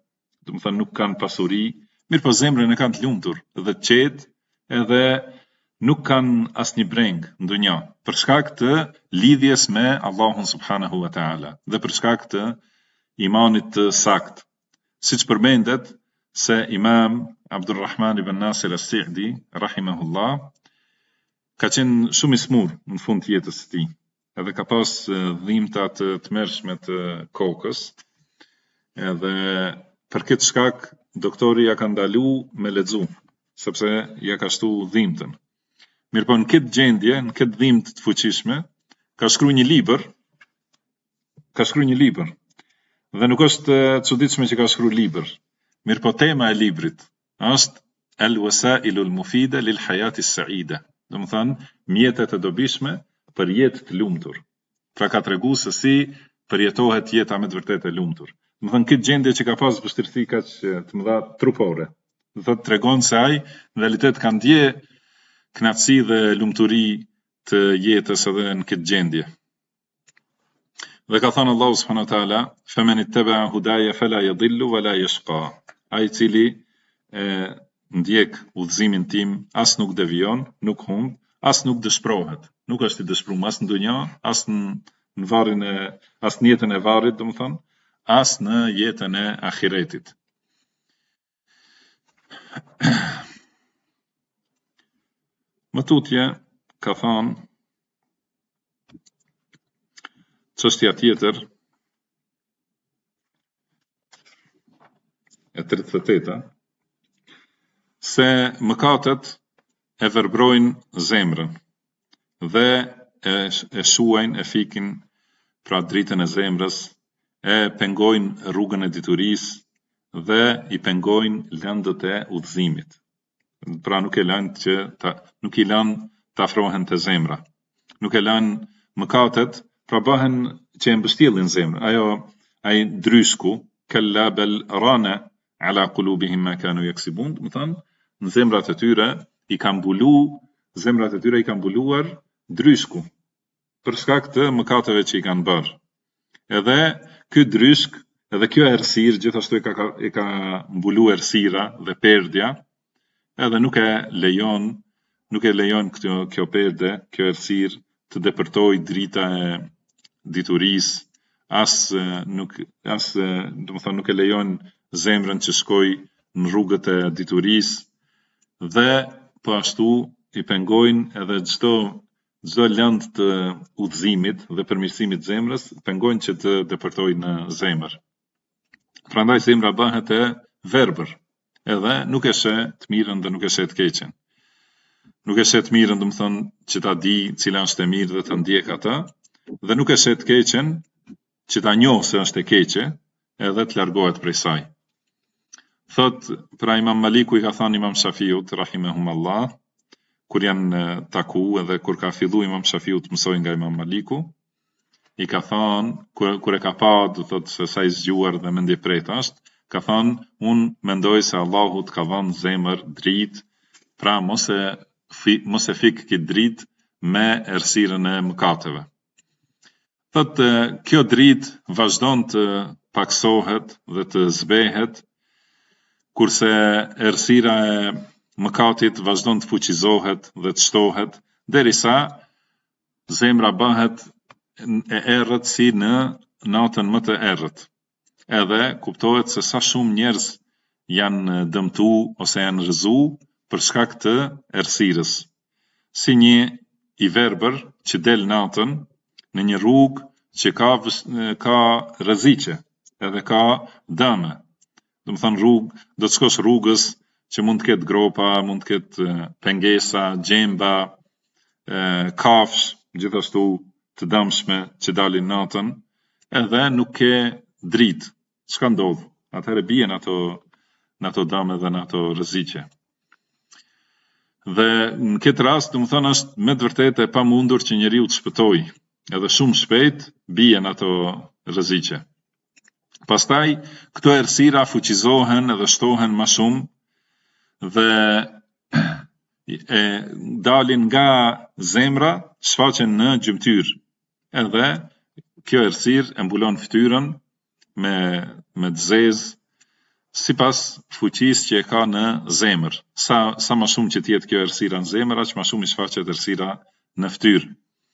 do të thënë nuk kanë pasuri, mirë po zemrën e kanë të lumtur dhe të qetë, edhe nuk kanë asnjë breng në dunja, për shkak të lidhjes me Allahun subhanahu wa taala dhe për shkak të imanit të sakt. Siç përmendet se Imam Abdulrahman ibn Nasir as-Sa'di rahimahullah ka qenë shumë i smur në fund të jetës së tij, edhe ka pas dhimbta të tmerrshme të kokës, edhe për këtë shkak doktori ja ka ndalu me lexu, sepse ja ka shtu dhimbtën. Mirë po në këtë gjendje, në këtë dhimbtë të fuqishme, ka shkruar një libër, dhe nuk është çuditshme që ka shkruar libër. Mirë po tema e librit është Al-Wasailul Mufida lil Hayati as-Sa'ida. Do të thënë mjetet e dobishme për jetë të lumtur. Pra ka treguar se si përjetohet jeta me të vërtetë e lumtur. Do të thënë këtë gjendje që ka pas vështirësi kaq të mëdha trupore. Do të tregon se ai në realitet ka ndje kënaqësi dhe lumturi të jetës edhe në këtë gjendje. Dhe ka thënë Allahu subhanahu wa taala, "Faman ittaba'a hudaya fala yadhillu wala yashqa." Ai i cili ndjek udhëzimin tim, as nuk devijon, nuk humb, as nuk dëshpërohet. Nuk është i dëshpëruar as në dunja, as në varrin e as në jetën e varrit, domethënë, as në jetën e ahiretit. Më tutje ka thënë çështja tjetër e 38 se mëkatet e verbërojnë zemrën dhe e shuajnë, e fikin pra dritën e zemrës, e pengojnë rrugën e diturisë dhe i pengojnë lëndët e udhëzimit. Pra nuk i lanë të afrohen të zemra. Nuk e lanë mëkatet, pra bëhen që e mbështjellin zemrën. Ai dryshku, kalla bel rana ala qulubihim ma kanu yaksibun, do të thënë në zemrat e tyre i kanë mbuluar dryshku për shkak të mëkateve që i kanë bërë. Edhe ky dryshk, edhe kjo errësirë gjithashtu e ka mbuluar errësira dhe perdja, edhe nuk e lejon kjo perde, kjo errësirë të depërtoj drita e diturisë, domethënë nuk e lejon zemrën që shkoj në rrugët e diturisë dhe po ashtu i pengojnë edhe çdo lëndë të udhëzimit dhe përmirësimit të zemrës, pengojnë që të depërtojnë në zemër. Prandaj zemra bëhet e verbër, edhe nuk e sheh të mirën dhe nuk e sheh të keqen. Nuk e sheh të mirën, domethënë që ta di cila është e mirë dhe ta ndjek atë, dhe nuk e sheh të keqen që ta njohë se është e keqe, edhe të largohet prej saj. Thot, pra Imam Maliku i ka thënë Imam Shafiut, rahimahumallah, kur janë taku edhe kur ka fillu Imam Shafiut mësoj nga Imam Maliku, i ka thënë, kur e ka pa, do thot se sa i zgjuar dhe mendje prejt është, ka thënë, unë mendoj se Allahu të ka dhënë zemër dritë, pra mos e fik këtë dritë me errësirën e mëkateve. Thot, kjo dritë vazhdon të paksohet dhe të zbehet, kurse errësira e mëkatit vazhdon të fuqizohet dhe të shtohet, derisa zemra bëhet e errët si në natën më të errët. Edhe kuptohet se sa shumë njerëz janë dëmtu ose janë rrëzu për shkak të errësirës. Si një i verbër që del natën në një rrugë që ka rreziqe, edhe ka dëme. Do të thënë do të shkosh rrugës që mund të ketë gropa, mund të ketë pengesa, gjemba, kafsh, gjithashtu të dëmshme që dalin natën, edhe nuk ke dritë. Çka ndodh? Atëherë bien në ato dëme dhe në ato rreziqe. Dhe në këtë rast, do të thënë është me të vërtetë e pamundur që njeriu të shpëtojë, edhe shumë shpejt bien ato rreziqe. Pastaj këto errësira fuqizohen edhe shtohen më shumë dhe dalin nga zemra, shfaqen në gjymtyr. Edhe kjo errësirë e mbulon fytyrën me të zezë, sipas fuqisë që e ka në zemër. Sa më shumë që t'jetë kjo errësira në zemër, aq më shumë i shfaqet errësira në fytyrë.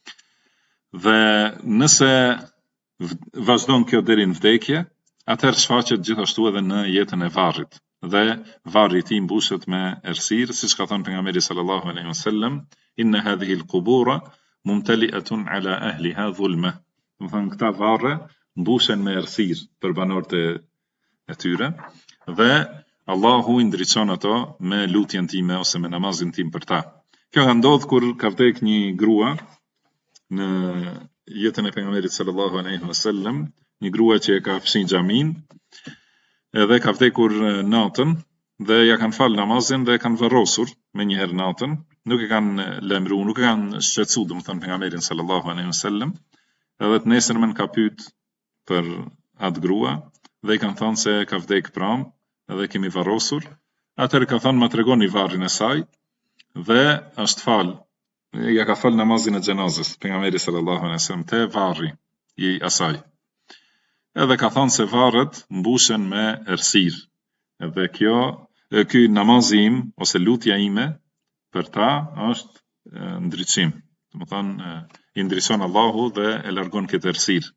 Dhe nëse vazhdon kjo deri në vdekje, atëherë shfaqet gjithashtu edhe në jetën e varrit. Dhe varri i tij mbushet me errësirë, siç ka thënë pejgamberi sallallahu alaihi wasallam, inna hadhihi al-qubura mumtali'atun ala ahliha dhulma. Do të thonë këta varre mbushen me errësirë për banorët e tyre dhe Allahu i ndriçon ato me lutjen time ose me namazin tim për ta. Kjo ka ndodhur kur ka vdek një grua në jetën e pejgamberit sallallahu alaihi wasallam, një grua që e ka fshin xhamin, edhe ka vdekur natën dhe ja kanë fal namazin dhe kanë varrosur me një herë natën, nuk e kanë lajmëruar, nuk e kanë shqetësuar, domethënë pejgamberin sallallahu alaihi wasallam, edhe të nesërmen ka pyet për atë grua dhe i kanë thënë se ka vdek pranë edhe kemi varrosur. Atëherë ka thënë ma tregoni varrin e saj dhe është fal. Ja ka fal namazin e xhenazës pejgamberi sallallahu alaihi wasallam te varri i asaj. Edhe ka thënë se varret mbushen me errësirë. Edhe ky namazi im ose lutja ime për ta është ndriçim. Domethënë i ndriçon Allahu dhe e largon këtë errësirë.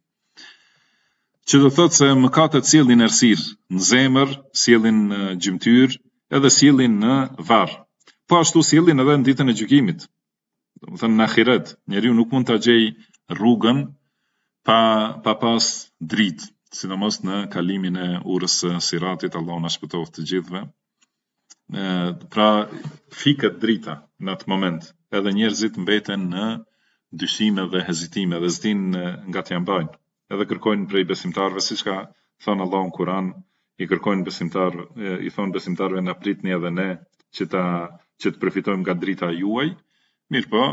Që do thotë se mëkatet sjellin errësirë në zemër, sjellin në gjymtyr, edhe sjellin në varr. Po ashtu sjellin edhe në ditën e gjykimit. Domethënë në ahiret, njeriu nuk mund ta gjej rrugën pa pas dritë, sidomos në kalimin e urës së Siratit, Allahu na shpëtoft të gjithëve. Pra fiket drita në atë moment, edhe njerëzit mbeten në dyshime dhe hezitime dhe s'din nga t'ja mbajnë. Edhe kërkojnë prej besimtarëve, siç ka thënë Allahu në Kur'an, i kërkojnë i thonë besimtarëve na pritni edhe ne që të përfitojmë nga drita juaj. Mirë po,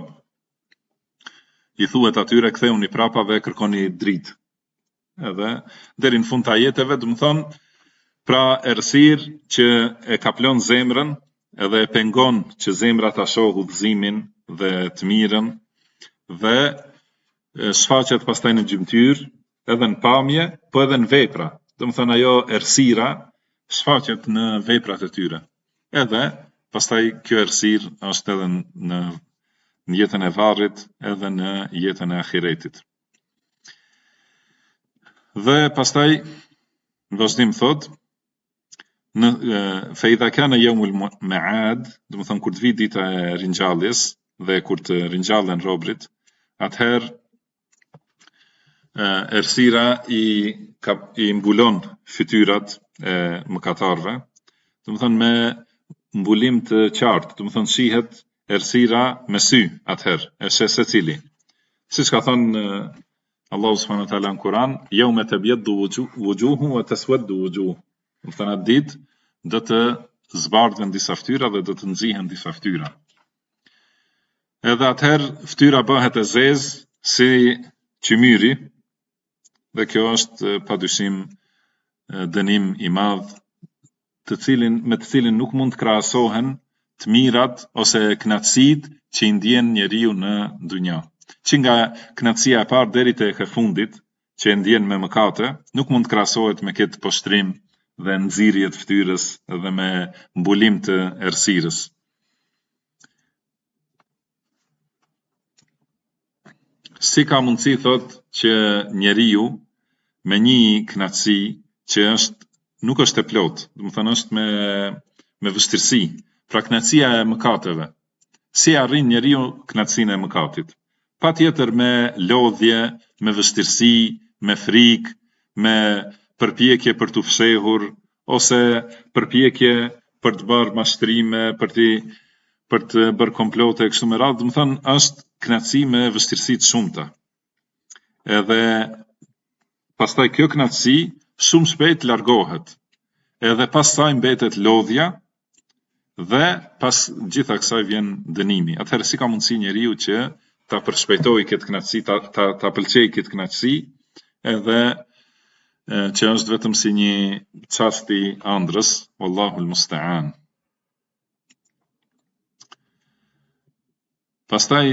i thuhet atyre ktheuni prapa dhe kërkoni dritë. Edhe deri në fund të ajeteve, do të thonë, pra errësirë që e kaplon zemrën edhe e pengon që zemra ta shohë udhëzimin dhe të mirën dhe shfaqet pastaj në gjymtyr, edhe në pamje, po edhe në vepra. Do të thonë ajo errësira shfaqet në veprat e tyre. Edhe pastaj kjo errësirë është edhe në jetën e varrit, edhe në jetën e ahiretit. Dhe pastaj në vazhdim thotë fa idha kana yawmul ma'ad, do të thonë kur të vi dita e ringjalljes dhe kur të ringjallen robrit, atëherë errësira i mbulon fytyrat e mëkatarëve, do të thonë me mbulim të qartë, do të thonë shihet errësira me sy atëherë, e sheh secili. Siç ka thënë Allahu subhanahu wa taala në Kur'an, yawma tabyaddu wujuhun wa taswaddu wujuh. Do të thonë atë ditë do të zbardhen disa fytyra dhe do të nxihen disa fytyra. Edhe atëherë fytyra bëhet e zezë si qymyri, dhe kjo është padyshim dënim i madh me të cilin nuk mund të krahasohen të mirat ose kënaqësitë që i ndjen njeriu në dunja. Që nga kënaqësia e parë deri tek e fundit që e ndjen me mëkate, nuk mund të krahasohet me këtë poshtrim dhe nxirrje të fytyrës dhe me mbulim të errësirës. Si ka mundësi thot që njeriu me një kënaqësi që nuk është e plot, do të thonë është me vështirësi, pra kënaqësia e mëkateve. Si arrin njeriu kënaqësinë e mëkatit? Patjetër me lodhje, me vështirësi, me frikë, me përpjekje për të fshehur ose përpjekje për të bërë mashtrime, për të bërë komplote kështu me radhë, do të thonë është kënaqësi me vështirësi të shumta. Edhe pastaj kjo kënaqësi shumë shpejt largohet. Edhe pastaj mbetet lodhja dhe pas gjitha kësaj vjen dënimi. Atëherë si ka mundësi njeriu që ta përshpejtojë këtë kënaqësi, ta pëlqejë këtë kënaqësi, edhe që është vetëm si një çast i ëndrrës, wallahu al-musta'an. Pastaj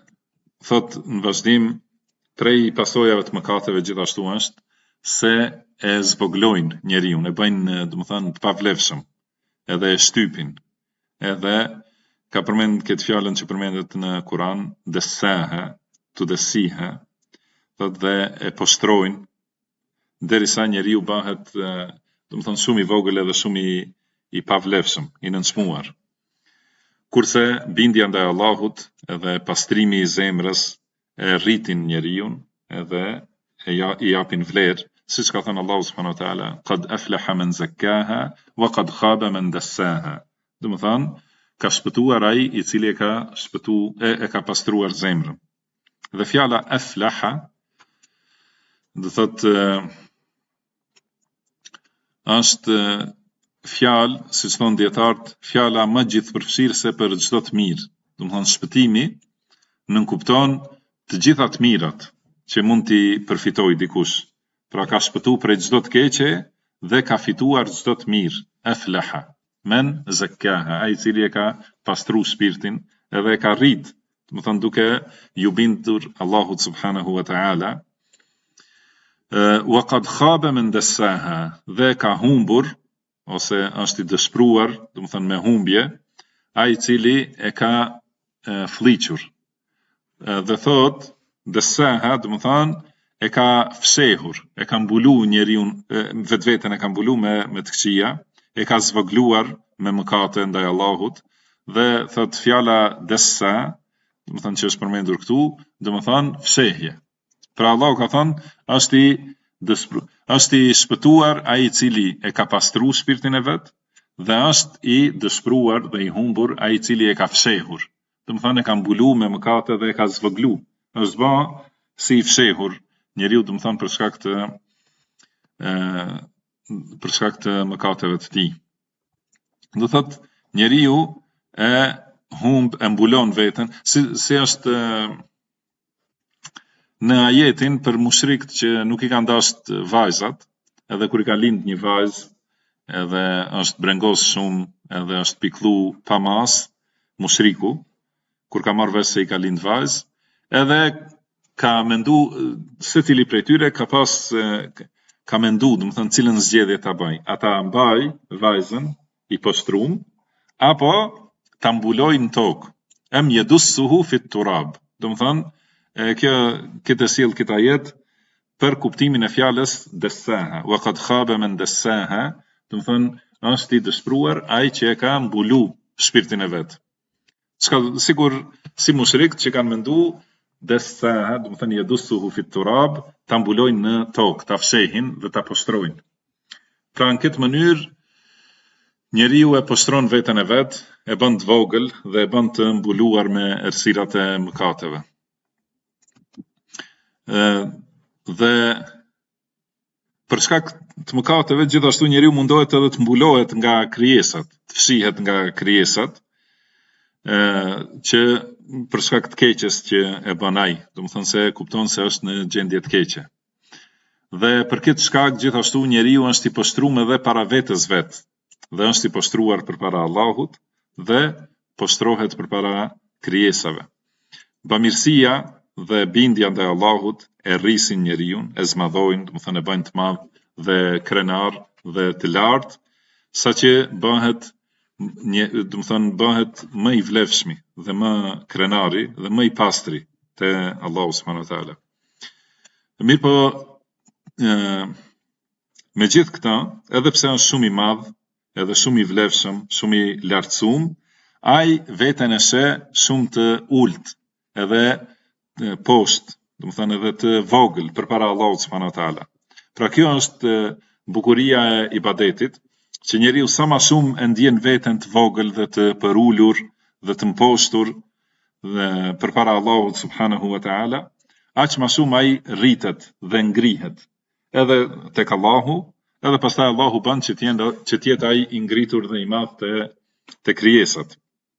thot në vazhdim, prej pasojave të mëkateve gjithashtu është se e zvoglojnë njeriun, e bëjnë, domethënë, të pavlefshëm, edhe e shtypin, edhe ka përmend këtë fjalën që përmendet në Kur'an, dessaha, tu dessiha, thotë dhe e postrojnë, derisa njeriu bëhet, domethënë, shumë i vogël edhe shumë i pavlefshëm, i nënçmuar. Kurse bindja ndaj Allahut edhe pastrimi i zemrës e rritin njeriun edhe i japin vlerë, siç ka thënë Allahu subhanahu wa taala, qad aflaha man zakkaha wa qad khaba man dassaha. Domethënë, ka shpëtuar ai i cili e ka pastruar zemrën. Dhe fjala aflaha do thotë është fjalë, siç thon dietarët, fjala më gjithëpërfshirëse për çdo të mirë. Domethënë shpëtimi nënkupton të gjitha të mirat që mund t'i përfitojë dikush. Pra ka shpëtu prej çdo të keqe dhe ka fituar çdo të mirë. Aflaha men zakkaha, ai i cili e ka pastru shpirtin edhe e ka rrit, domethënë duke ju bindur Allahut subhanahu wa taala. Wa qad khaba man dassaha, dhe ka humbur ose është i dëshpëruar, domethënë me humbje, ai i cili e ka fliqur. Dhe thot dassaha, domethënë e ka fshehur, e ka mbulu njeriun, vetveten e ka mbulu me të këqija, e ka zvogluar me mëkate ndaj Allahut, dhe thot fjala dessa, domethënë që është përmendur këtu, domethënë fshehje. Pra Allahu ka thënë, është i shpëtuar ai i cili e ka pastru shpirtin e vet, dhe është i dëshpëruar dhe i humbur ai i cili e ka fshehur. Domethënë e ka mbulu me mëkate dhe e ka zvoglu. Është bë si i fshehur njeriu, domethënë për shkak të mëkateve të tij. Do thotë njeriu e mbulon veten, si është në ajetin për mushrikët që nuk i kanë dashur vajzat, edhe kur i ka lind një vajzë, edhe është brengos shumë, edhe është pikëllu pa mas, mushriku, kur ka marrë vesh se i ka lind vajzë, edhe ka mendu, secili prej tyre ka mendu, domethënë cilën zgjedhje ta bëj. Ata mbaj vajzën i postrum, apo ta mbuloj në tokë. Em yadussuhu fi turab. Domethënë këtë sjell këtë ajet për kuptimin e fjalës dassaha. Wa qad khaba man dassaha, domethënë është i dëshpëruar ai që e ka mbulu shpirtin e vet. Sigur si mushrikët që kanë mendu dassaha, domethënë yadussuhu fi turab, ta mbulojnë në tokë, ta fshehin dhe ta postrojnë. Pra në këtë mënyrë njeriu e postron veten e vet, e bën të vogël dhe e bën të mbuluar me errësirat e mëkateve. Dhe për shkak të mëkateve gjithashtu njeriu mundohet edhe të mbulohet nga krijesat, të fshihet nga krijesat, që për shkak të keqes që e bën ai, domethënë se kupton se është në gjendje të keqe. Dhe për këtë shkak gjithashtu njeriu është i poshtruar edhe para vetes vet, dhe është i poshtruar përpara Allahut dhe poshtrohet përpara krijesave. Bamirësia dhe bindja ndaj Allahut e rrisin njeriun, e zmadhojnë, domethënë e bëjnë të madh dhe krenar dhe të lartë, saqë bëhet bëhet më i vlefshmi dhe më krenari dhe më i pastri te Allahu subhanahu wa taala. Mirë po, me gjithë këta, edhe pse është shumë i madh, edhe shumë i vlefshëm, shumë i lartësuar, ai veten e sheh shumë të ulët, edhe poshtë, domethënë edhe të vogël përpara Allahut subhanahu wa taala. Pra kjo është bukuria e ibadetit, që njeriu sa më shumë e ndjen veten të vogël dhe të përulur dhe të mposhtur dhe përpara Allahut subhanahu wa taala, aq më shumë ai rritet dhe ngrihet edhe tek Allahu, edhe pastaj Allahu bën që të jetë ai i ngritur dhe i madh te krijesat.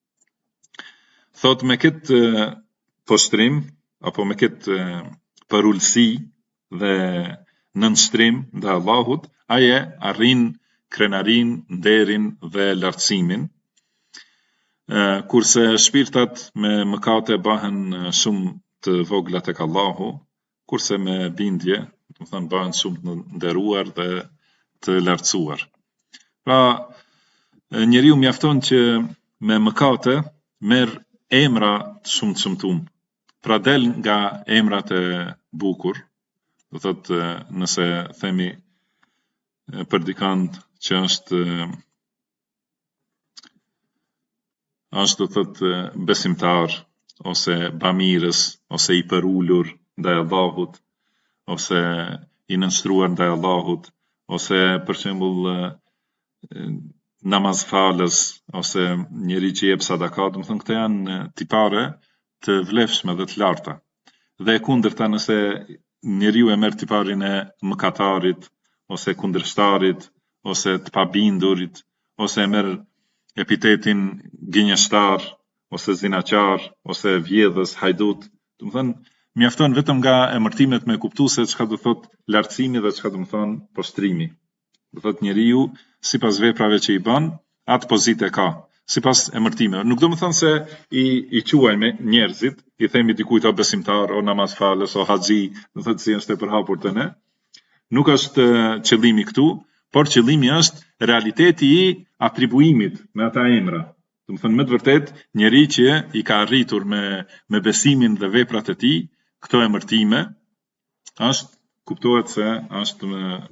Thot me këtë poshtrim apo me këtë përulësi dhe nënshtrim ndaj Allahut, ai e arrin krenarin, nderin dhe lartësimin, kurse shpirtat me mëkate bëhen shumë të vogla tek Allahu, kurse me bindje, do të thënë bëhen shumë të nderuar dhe të lartësuar. Pra, njeriu mjafton që me mëkate merr emra shumë të shëmtuar. Pra del nga emrat e bukur, do thotë nëse themi për dikant që është do thotë besimtar, ose bamirës, ose i përullur ndaj Allahut, ose i nënshtruar ndaj Allahut, ose për shembull namazfalës, ose njeri që jep sadaka, do të thënë këto janë tipare të vlefshme dhe të larta. Dhe e kundërta nëse njeriu e merr tiparin e mëkatarit, ose kundërshtarit, ose të pabindurit, ose e merr epitetin gënjeshtar, ose zinaqar, ose vjedhës, hajdut, do të thënë mjafton vetëm nga emërtimet me kuptu se çka do thotë lartësimi dhe çka do të thonë postrimi. Do thotë njeriu sipas veprave që i bën, atë pozitë ka, sipas emërtimeve. Nuk do të thonë se i quajmë njerëzit, i themi dikujt o besimtar, o namazfalës, o haxhi, do thotë si është e përhapur te ne. Nuk është qëllimi këtu, por qëllimi është realiteti i atribuimit me ata emra. Do të thënë me të vërtet, njeri që i ka arritur me besimin dhe veprat e tij, këto emërtime, është kuptohet se është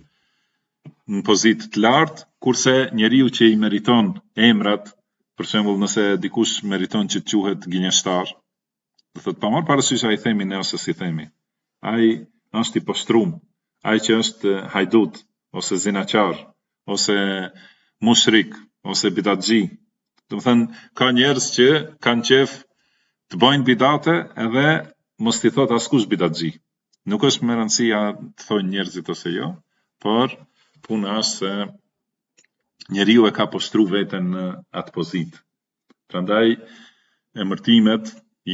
në pozitë të lartë, kurse njeriu që i meriton emrat, për shembull nëse dikush meriton që të quhet gënjeshtar, do thotë pa marrë parasysh ai themi ne ose si themi. Ai është i poshtrum, ai që është hajdut, ose zinaqar, ose mushrik, ose bidatxhi. Do të thënë, ka njerëz që kanë qef të bëjnë bidate edhe mos t'i thot askush bidatxhi. Nuk është me rëndësia të thonë njerëzit ose jo, por puna është se njeriu e ka poshtru veten në atë pozitë. Prandaj emërtimet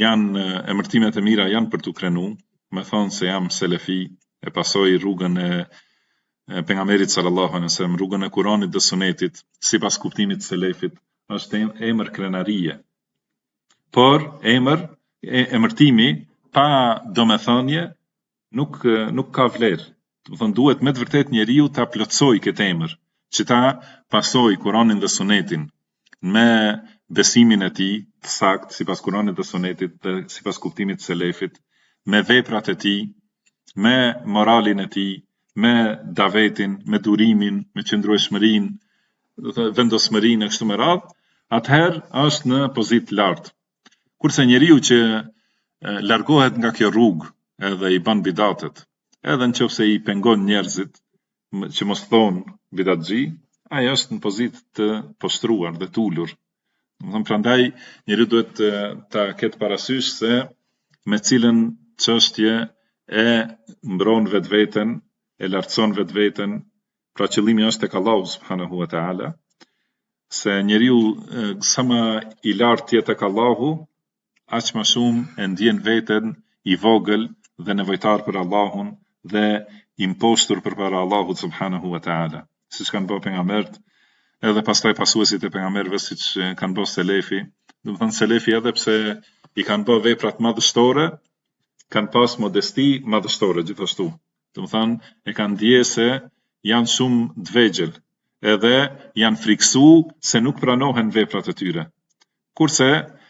e mira janë për t'u krenu, me thonë se jam selefi, e pasoj rrugën e pejgamberit sallallahu alaihi wasallam, rrugën e Kuranit dhe Sunetit, sipas kuptimit të selefit, është emër krenarie. Por emërtimi pa domethënie nuk ka vlerë. Do të thonë duhet me të vërtet njeriu ta plotësoj këtë emër, që ta pasoj Kuranin dhe Sunetin me besimin e tij të saktë sipas Kuranit dhe Sunetit dhe sipas kuptimit të selefit, me veprat e tij, me moralin e tij, me davetin, me durimin, me qëndrueshmërinë, vendosmërinë e kështu me radhë, atëherë është në pozitë lartë. Kurse njeriu që largohet nga kjo rrugë edhe i bën bidatet, edhe nëse i pengon njerëzit që mos thonë bidatxhi, ai është në pozitë të poshtruar dhe të ulur. Prandaj njeriu duhet ta ketë parasysh se me cilën çështje e mbron vetveten, e lartëson vetveten, pra qëllimi është tek Allahu subhanahu wa taala, se njeriu sa më i lartë jetë tek Allahu, aq më shumë e ndjen veten i vogël dhe nevojtar për Allahun dhe i mposhtur përpara Allahut subhanahu wa taala. Siç kanë bërë pejgamberët, edhe pastaj pasuesit e pejgamberëve, siç kanë bërë selefi. Do të thënë selefi edhe pse i kanë bërë vepra të madhështore, kanë pas modesti madhështore gjithashtu. Do të thënë e kanë ndjekur se janë shumë të vegjël, edhe janë friksu se nuk pranohen veprat e tyre. Kurse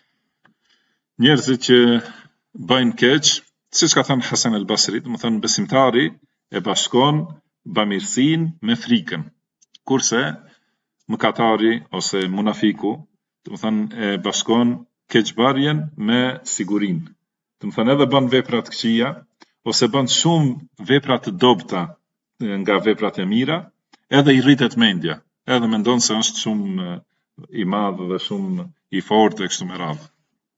njerëzit që bëjnë keq, siç ka thënë Hasan al-Basri, do të thënë besimtari e bashkon bamirësinë me frikën. Kurse mëkatari ose munafiku, do të thënë e bashkon keqbërjen me sigurinë. Do të thënë edhe bën vepra të këqija ose bën shumë vepra të dobta nga veprat e mira, edhe i rritet mendja, edhe mendon se është shumë i madh dhe shumë i fortë e kështu me radhë.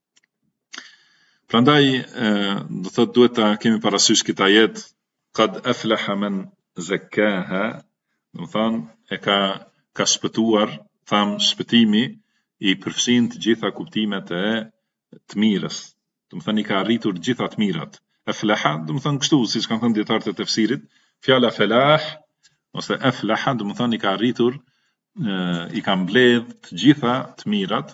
Prandaj do thotë duhet ta kemi parasysh këtë ajet, qad aflaha man zakkaha, do thonë e ka shpëtuar, tham shpëtimi i përfshin të gjitha kuptimet e të mirës. Do thënë i ka arritur të gjitha të mirat. Aflaha, do thënë kështu, siç kanë thënë dietarët e tefsirit, fjala falah ose aflaha, do thënë i ka arritur, i ka mbledh të gjitha të mirat,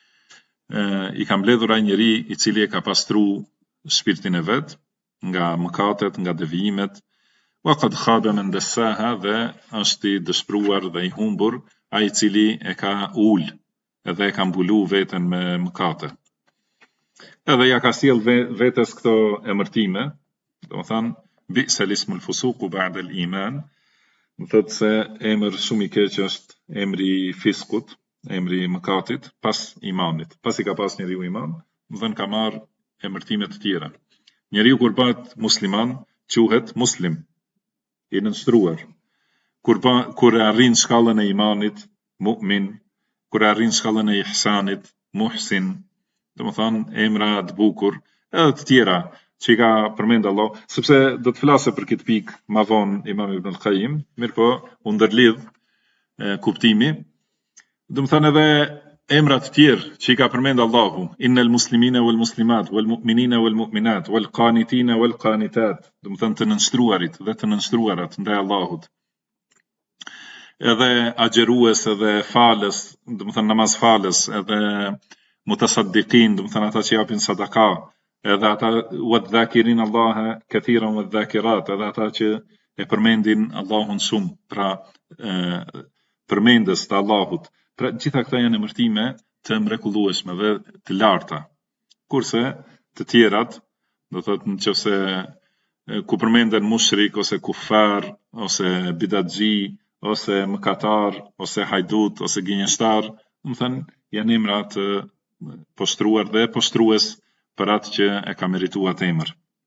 i ka mbledhur ai njeri i cili e ka pastru shpirtin e vet nga mëkatet, nga devijimet, Waqad khaba man dassaha, dhe është I dëshpruar dhe I humbur ai I cili e ka ul edhe e ka mbulu veten me mëkate. Edhe ja ka sjell vetes këto emërtime, domethënë bi'sal ismul fusuqu ba'da al-iman, më thotë se emër shumë I keq është emri I fiskut, emri I mëkatit pas imanit. Pas I ka pas njeriu iman, domethënë ka marrë emërtime të tjera. Njeriu kur bëhet musliman quhet muslim, I nënshtruar. Kur arrin shkallën e imanit, mu'min, kur arrin shkallën e ihsanit, muhsin, domethënë emra të bukur, edhe të tjera që I ka përmend Allah, sepse do të flasë për këtë pikë ma vonë Imam Ibn al-Qayyim, mirë po u ndërlidh kuptimi. Domethënë edhe emra të tjerë që I ka përmend Allahu, innal muslimina wal muslimat wal mu'minina wal mu'minat wal qanitina wal qanitat, domethënë të nënshtruarit dhe të nënshtruarat ndaj Allahut. Edhe agjerues, edhe falës, domethënë namaz falës, edhe mutasaddiqin, domethënë ata që japin sadaka, edhe ata wadhakirin Allaha kathiran wadhakirat, edhe ata që e përmendin Allahun shumë, pra përmendës të Allahut. Pra gjitha këta janë emërtime të mrekullueshme dhe të larta. Kurse të tjerat, do thotë nëse ku përmenden mushrik ose kufar, ose bidatxhi, ose mëkatar, ose hajdut, ose gënjeshtar, domethënë janë emra të poshtruar dhe poshtrues për atë që e ka merituar emër.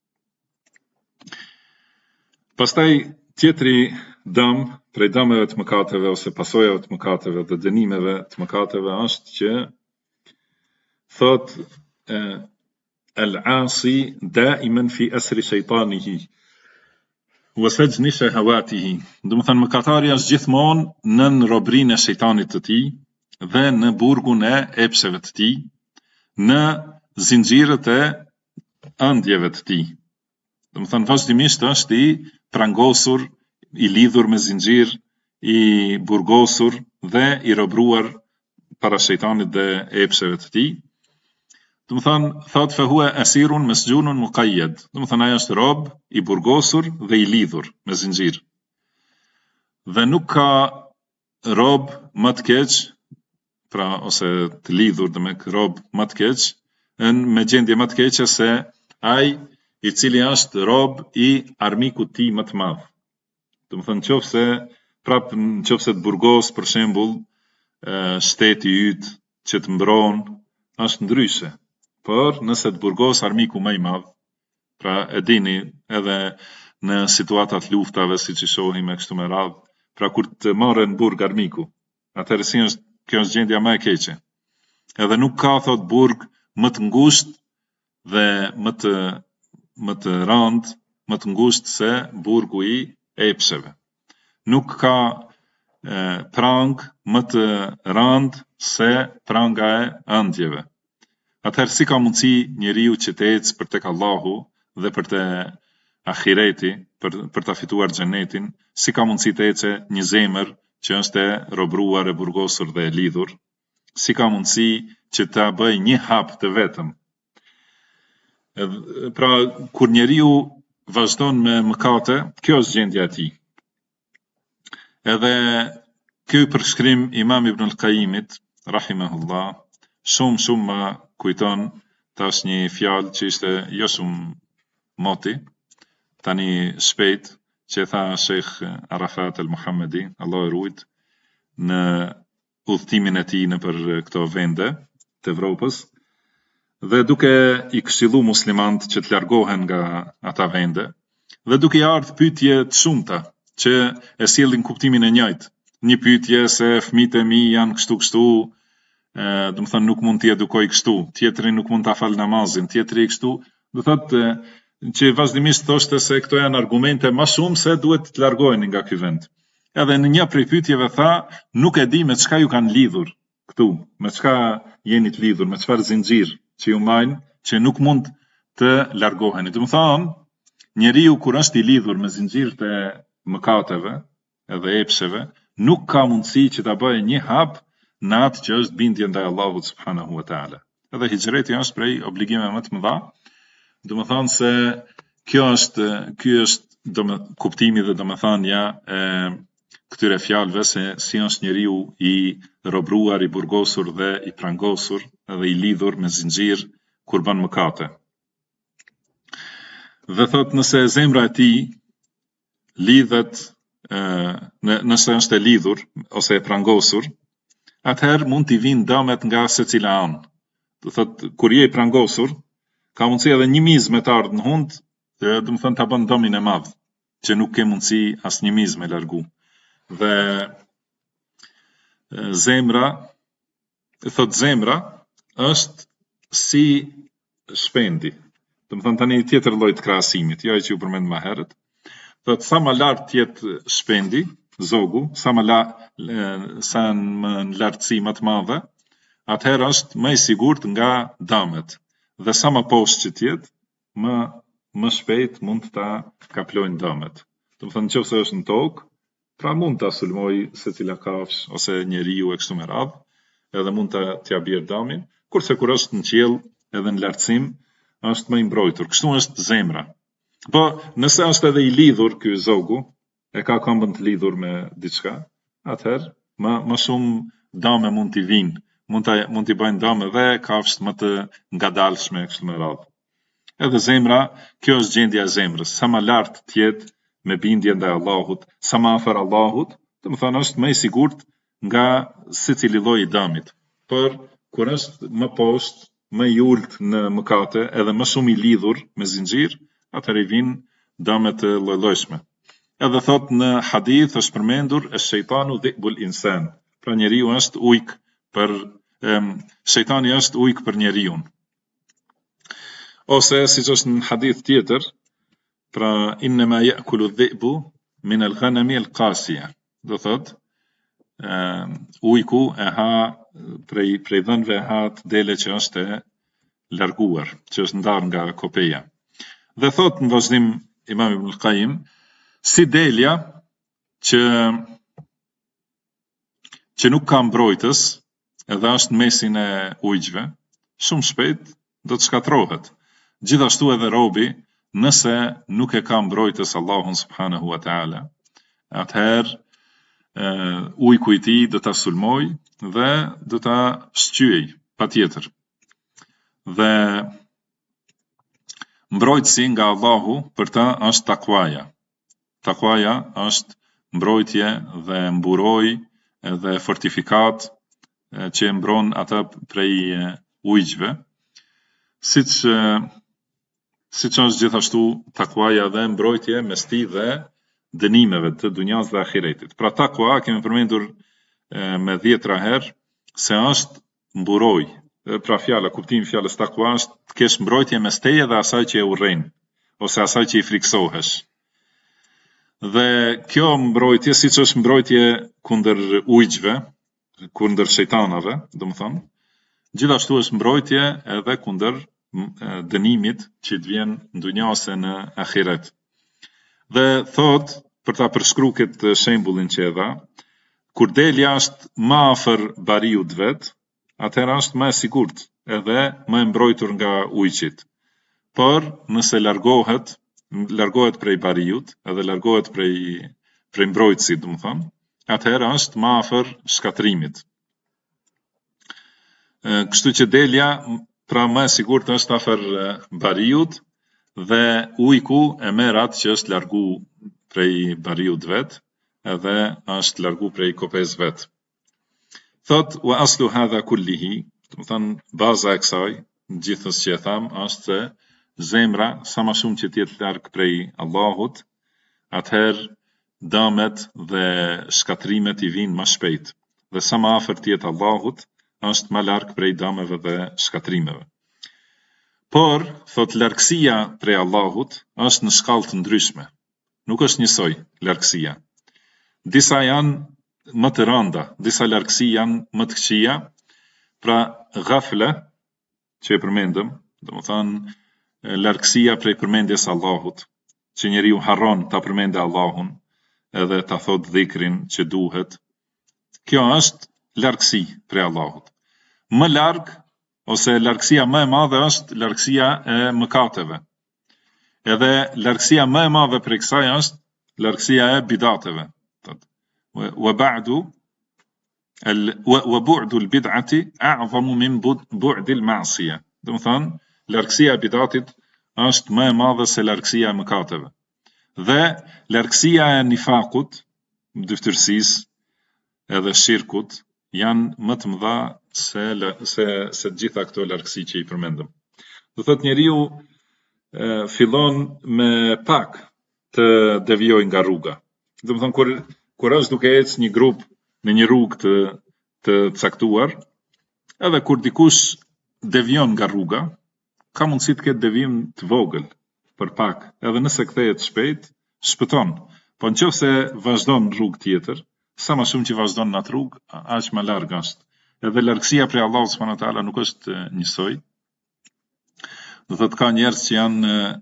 Pastaj tjetri dëm prej dëmeve të mëkateve ose pasojave të mëkateve dhe dënimeve të mëkateve është që thot al-asi daiman fi asri shejtanihi wa sajni shahawatihi. Domethënë mëkatari është gjithmonë në robrinë e shejtanit të tij dhe në burgun e epsheve të tij, në zinxhirët e ëndjeve të tij. Domethënë vazhdimisht është I prangosur, I lidhur me zinxhir, I burgosur dhe I robruar para shejtanit dhe epsheve të tij. Domethënë thot fa huwa asirun masjunun muqayyad. Domethënë ai është rob I burgosur dhe I lidhur me zinxhir. Dhe nuk ka rob më të keq, pra ose të lidhur dhe me rob më të keq, me gjendje më të keqe se ai I cili është rob I armikut ti më të madh. Domethënë nëse të burgos për shembull shteti yt që të mbron, është ndryshe. Por nëse të burgos armiku më I madh, pra e dini edhe në situatat luftave siç I shohim e kështu me radhë, pra kur të marrën burg armiku, atëherë kjo është gjendja më e keqe. Edhe nuk ka thot burg më të ngushtë dhe më të rand, më të ngushtë se burgu I epsheve. Nuk ka prang më të rand se pranga e ëndjeve. Atëherë si ka mundësi njeriu që të ecë për tek Allahu dhe për te ahireti, për ta fituar xhenetin, si ka mundësi të ecë një zemër që është e robruar, e burgosur dhe e lidhur, si ka mundësi që ta bëj një hap të vetëm. Pra kur njeriu vazhdon me mëkate, kjo është gjendja e tij. Edhe ky përshkrim Imam Ibn al-Qayyimit rahimahullah shumë më kujton tash një fjalë që ishte jo shumë moti, tani shpejt, që tha Sheikh Arafat al-Muhammadi, Allah e ruajt, në udhëtimin e tij nëpër këto vende të Evropës, dhe duke I këshillu muslimant që të largohen nga ata vende, dhe duke I ardhur pyetje të shumta që e sjellin kuptimin e njëjtë. Një pyetje se fëmijët e mi janë kështu, domethënë nuk mund t'i edukoj kështu, tjetri nuk mund ta fal namazin, tjetri kështu, do thotë që vazhdimisht thoshte se këto janë argumente më shumë se duhet të largoheni nga ky vend. Edhe në një prej pyetjeve tha, nuk e di me çka ju kanë lidhur këtu, me çka jeni të lidhur, me çfarë zinxhir që ju mbajnë që nuk mund të largoheni. Domethënë, njeriu kur është I lidhur me zinxhirët e mëkateve edhe epsheve, nuk ka mundësi që ta bëjë një hap në atë që është bindje ndaj Allahut subhanahu wa taala. Edhe hijreti është prej obligimeve më të mëdha. Domethënë se ky është kuptimi dhe domethënia e këtyre fjalëve se si është njeriu i robruar, i burgosur dhe i prangosur dhe i lidhur me zinxhir kur bën mëkate. Dhe thot nëse zemra e tij lidhet, nëse është e lidhur ose e prangosur, atëherë mund t'i vinë dëmet nga secila anë. Do thot kur je i prangosur, ka mundësi edhe një mizë me të ardhë në hund, do të thënë ta bën dëmin e madh, që nuk ke mundësi as një mizë me largu. Dhe zemra është si shpendi. Do të thënë tani tjetër lloj të krahasimit, jo ai që ju përmend më herët. Thot sa më lart të jetë shpendi, zogu, sa në lartësi më të madhe, atëherë është më i sigurt nga dëmet. Dhe sa më poshtë që të jetë, më shpejt mund ta kaplojnë dëmet. Do të thënë nëse është në tokë, pra mund ta sulmoj secila kafsh ose njeriu e kështu me radhë, edhe mund t'ia bjerë dëmin, kurse kur është në qiell edhe në lartësim, është më i mbrojtur. Kështu është zemra. Po, nëse është edhe i lidhur ky zogu, e ka këmbën të lidhur me diçka, atëherë më shumë dëme mund t'i vinë, mund t'i bëjnë dëme dhe kafshë më të ngadalshme kështu me radhë. Edhe zemra, kjo është gjendja e zemrës, sa më lart të jetë me bindje ndaj Allahut, sa më afër Allahut, do të thonë është më i sigurt nga secili lloj i dëmit. Por kur është më poshtë, më i ult në mëkate, edhe më shumë i lidhur me zinxhir, atëherë i vinë dëme të lloj-llojshme. Edhe thot në hadith është përmendur shejtanu dhi'bul insan. Pra njeriu është ujk për shejtani është ujk për njeriu. Ose siç është në hadith tjetër, pra inma ya'kulu dhi'bu min al-ghanami al-qasiya. Do thot ujku e ha prej dhënve ha të dele që është e larguar, që është ndarë nga kopeja. Dhe thot në vazhdim Imam Ibn al-Qayyim, si delja që nuk ka mbrojtës, edhe është në mesin e ujqve, shumë shpejt do të shkatrohet. Gjithashtu edhe robi, nëse nuk e ka mbrojtës Allahun subhanahu wa ta'ala, atëherë ujku i tij do ta sulmoj dhe do ta shqyej patjetër. Dhe mbrojtësi nga Allahu për ta është takwaja. Takwaja është mbrojtje dhe mburoj dhe fortifikat që e mbron ata prej ujqve, siç është gjithashtu takwaja dhe mbrojtje mes tij dhe dënimeve të dunjas dhe ahiretit. Pra takwa kemi përmendur me 10 herë se është mburoj. Pra kuptimi fjalës takwa është të kesh mbrojtje mes teje dhe asaj që e urren, ose asaj që i friksohesh. Dhe kjo mbrojtje, siç është mbrojtje kundër ujqve, kundër shejtanave, domethënë, gjithashtu është mbrojtje edhe kundër dënimit që të vjen në dunja ose në ahiret. Dhe thot, për ta përshkruar këtë shembullin që e dha, kur delja është më afër bariut vet, atëherë është më e sigurt edhe më e mbrojtur nga ujqit. Por nëse largohet prej bariut, edhe largohet prej mbrojtësit, domethënë, atëherë është më afër shkatrimit. Kështu që delja pra më e sigurt është afër bariut dhe ujku e merr atë që është largu prej bariut vet, edhe është largu prej kopes vet. Thot wa aslu hadha kullihi, do të thënë baza e kësaj, gjithës që e tham, është se zemra sa më shumë që të jetë larg prej Allahut, atëherë dëmet dhe shkatrimet i vinë më shpejt. Dhe sa më afër të jetë Allahut, është më larg prej dëmeve dhe shkatrimeve. Por, thot largësia prej Allahut është në shkallë të ndryshme. Nuk është njësoj largësia. Disa janë më të rënda, disa largësi janë më të këqija, pra ghafle, që e përmendëm, domethënë largësia prej përmendjes Allahut, që njeriu harron ta përmendë Allahun, edhe ta thot dhikrin që duhet. Kjo është largësi prej Allahut. Më larg ose largësia më e madhe është largësia e mëkateve. Edhe largësia më e madhe për kësaj është largësia e bidateve. وبعد البدعة أعظم من بعد المعصية. Do të thonë, largësia e bidatit është më e madhe se largësia e mëkateve. Dhe largësia e nifakut, dyftërsisë, edhe shirkut, janë më të mëdha se gjitha këto largësi që i përmendëm. Do thotë njeriu fillon me pak të devijojë nga rruga. Do të thonë kur është duke ecë një grup në një rrugë të caktuar, edhe kur dikush devijon nga rruga, ka mundësi të ketë devijim të vogël për pak, edhe nëse kthehet shpejt, shpëton. Po nëse vazhdon në rrugë tjetër, sa më shumë që vazhdon në atë rrugë, aq më larg është. Edhe largësia prej Allahut subhanahu wa taala nuk është njësoj. Do thotë ka njerëz që janë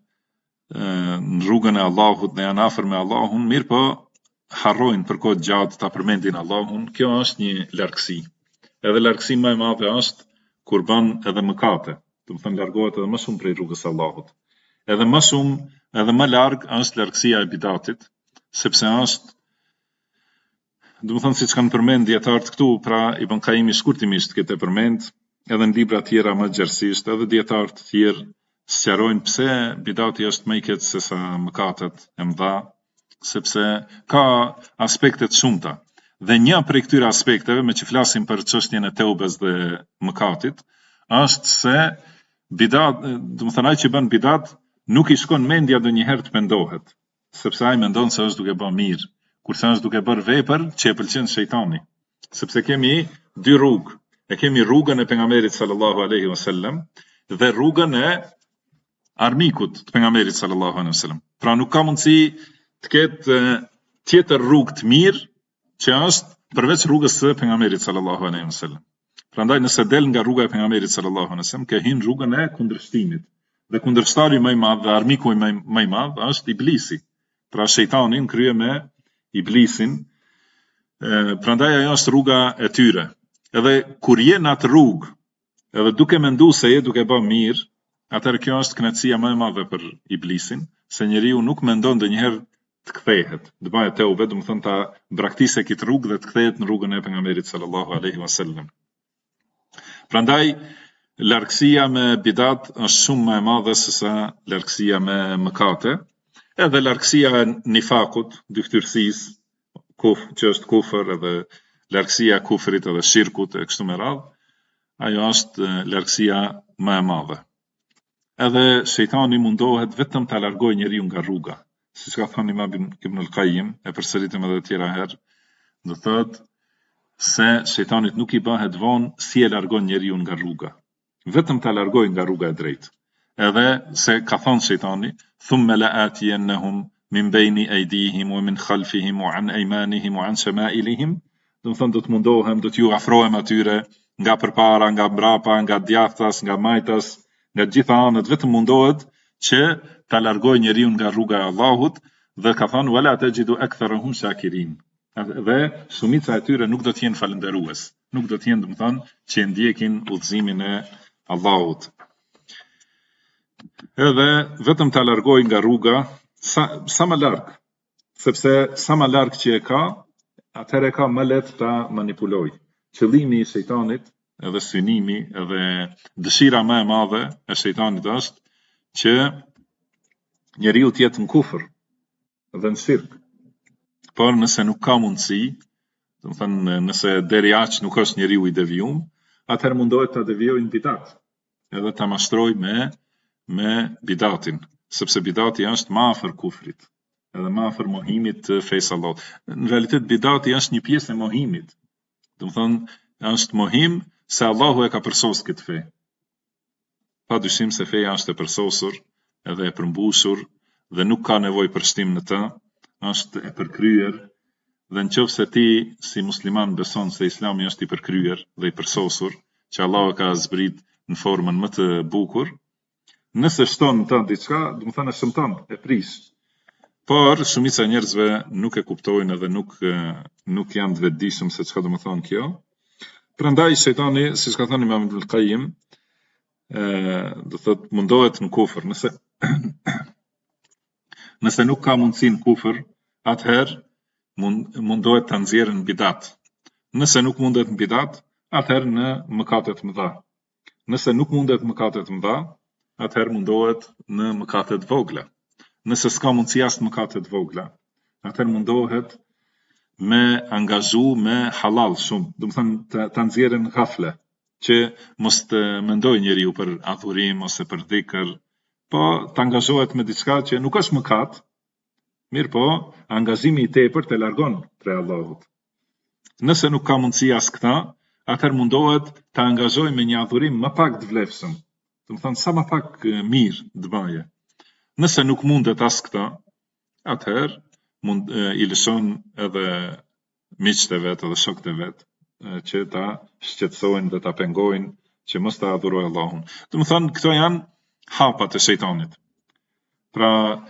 në rrugën e Allahut dhe janë afër me Allahun, mirë po harrojnë për kohë gjatë ta përmendin Allahun. Kjo është një largësi. Edhe largësi më e madhe është kur bën edhe mëkate. Do të thonë largohet edhe më shumë prej rrugës së Allahut. Edhe më shumë, edhe më larg është largësia e bidatit, sepse është, do të thonë siç kanë përmend dietarët këtu, pra Ibn Qayyimi shkurtimisht këtë përmend, edhe në libra tjera më gjerësisht, edhe dietarë të tjerë sqarojnë pse bidati është më i keq se sa mëkatet e mëdha, sepse ka aspekte të shumta. Dhe një prej këtyre aspekteve, me që flasim për çështjen e teubes dhe mëkatit, është se bidat, do të thonë ai që bën bidat, nuk i shkon mendja ndonjëherë të mendohet, sepse ai mendon se është duke bërë mirë, kurse është duke bërë vepër që e pëlqen shejtani. Sepse kemi dy rrugë. E kemi rrugën e pejgamberit sallallahu alaihi wasallam dhe rrugën e armikut të pejgamberit sallallahu alaihi wasallam. Pra nuk ka mundësi të ketë tjetër rrugë të mirë që është përveç rrugës së pejgamberit sallallahu alaihi wasallam. Prandaj nëse del nga rruga e pejgamberit sallallahu alaihi wasallam, ke hyrë rrugën e kundërshtimit. Dhe kundërshtari më i madh dhe armiku më i madh është iblisi. Pra shejtani në krye me iblisin. Prandaj ajo është rruga e tyre. Edhe kur je në atë rrugë, edhe duke menduar se je duke bërë mirë, atëherë kjo është kënaqësia më e madhe për iblisin, se njeriu nuk mendon ndonjëherë të kthehet, të bëjë teube, do të thonë ta braktisë këtë rrugë dhe të kthehet në rrugën e pejgamberit sallallahu alaihi wasallam. Prandaj largësia me bidat është shumë më e madhe se sa largësia me mëkate, edhe largësia e nifakut, dyftërsisë, që është kufër, edhe largësia e kufrit edhe shirkut e kështu me radhë, ajo është largësia më e madhe. Edhe shejtani mundohet vetëm ta largojë njeriu nga rruga. Siç ka thënë Imam Ibn al-Qayyim, e përsëritem edhe tjera herë, do thotë se shejtanit nuk i bëhet vonë si e largon njeriu nga rruga. Vetëm ta largojë nga rruga e drejtë. Edhe se ka thënë shejtani, thumma la'atiyannahum min bayni aydihim wa min khalfihim wa an aymanihim wa an shama'ilihim. Do të thonë do të mundohem, do t'ju afrohem atyre nga përpara, nga mbrapa, nga djathtas, nga majtas, nga gjitha anët, vetëm mundohet që ta largojë njeriu nga rruga e Allahut, dhe ka thënë wala tajidu aktharahum shakirin. Dhe shumica e tyre nuk do të jenë falënderues, nuk do të jenë, do të thonë, që ndjekin udhëzimin e Allahut. Edhe vetëm ta largojë nga rruga sa më larg, sepse sa më larg që e ka, atëherë ka më lehtë ta manipuloj. Qëllimi i shejtanit, edhe synimi, edhe dëshira më e madhe e shejtanit është që njeriu të jetë në kufër dhe në shirk. Por nëse nuk ka mundësi, do të thënë nëse deri aq nuk është njeriu i devijuar, atëherë mundohet ta devijojë në bidat, edhe ta mashtrojë me bidatin, sepse bidati është më afër kufrit, edhe më afër mohimit të fesë Allahut. Në realitet bidati është një pjesë e mohimit. Do të thonë është mohim se Allahu e ka përsosur këtë fe. Padyshim se feja është e përsosur, edhe e përmbushur dhe nuk ka nevojë për shtim në të, është e përkryer, dhe nëse ti si musliman beson se Islami është i përkryer dhe i përsosur, që Allahu e ka zbrit në formën më të bukur, nëse shton të diçka, do të thënë shëmton, e prish. Por shumica e njerëzve nuk e kuptojnë edhe nuk janë të vetëdijshëm se çka do të thonë kjo. Prandaj shejtani, siç ka thënë Imam Ibn al-Qayyim, do thotë mundohet në kufër. Nëse nuk ka mundësi në kufër, atëherë mundohet të nxjerrë në bidat. Nëse nuk mundet në bidat, atëherë në mëkatet mëdha. Nëse nuk mundet mëkatet mëdha, atëherë mundohet në mëkatet vogla. Nëse s'ka mundësi as në mëkatet vogla, atëherë mundohet me angazhu me halal shumë, do të thënë të nxjerrën ghafle, që mos të mendoj njeriu për adhurim ose për dhikr, po të angazhohet me diçka që nuk është mëkat, mirë po, angazhimi i tepër të largon prej Allahut. Nëse nuk ka mundësi as këta, atëherë mundohet të angazhoj me një adhurim më pak të vlefshëm, do të thënë sa më pak mirë të baje. Nëse nuk mundet as këta, atëherë i lëshon edhe miqtë e vet edhe shokët e vet që ta shqetësojnë dhe ta pengojnë që mos ta adhurojë Allahun. Do të thënë këto janë hapat e shejtanit. Pra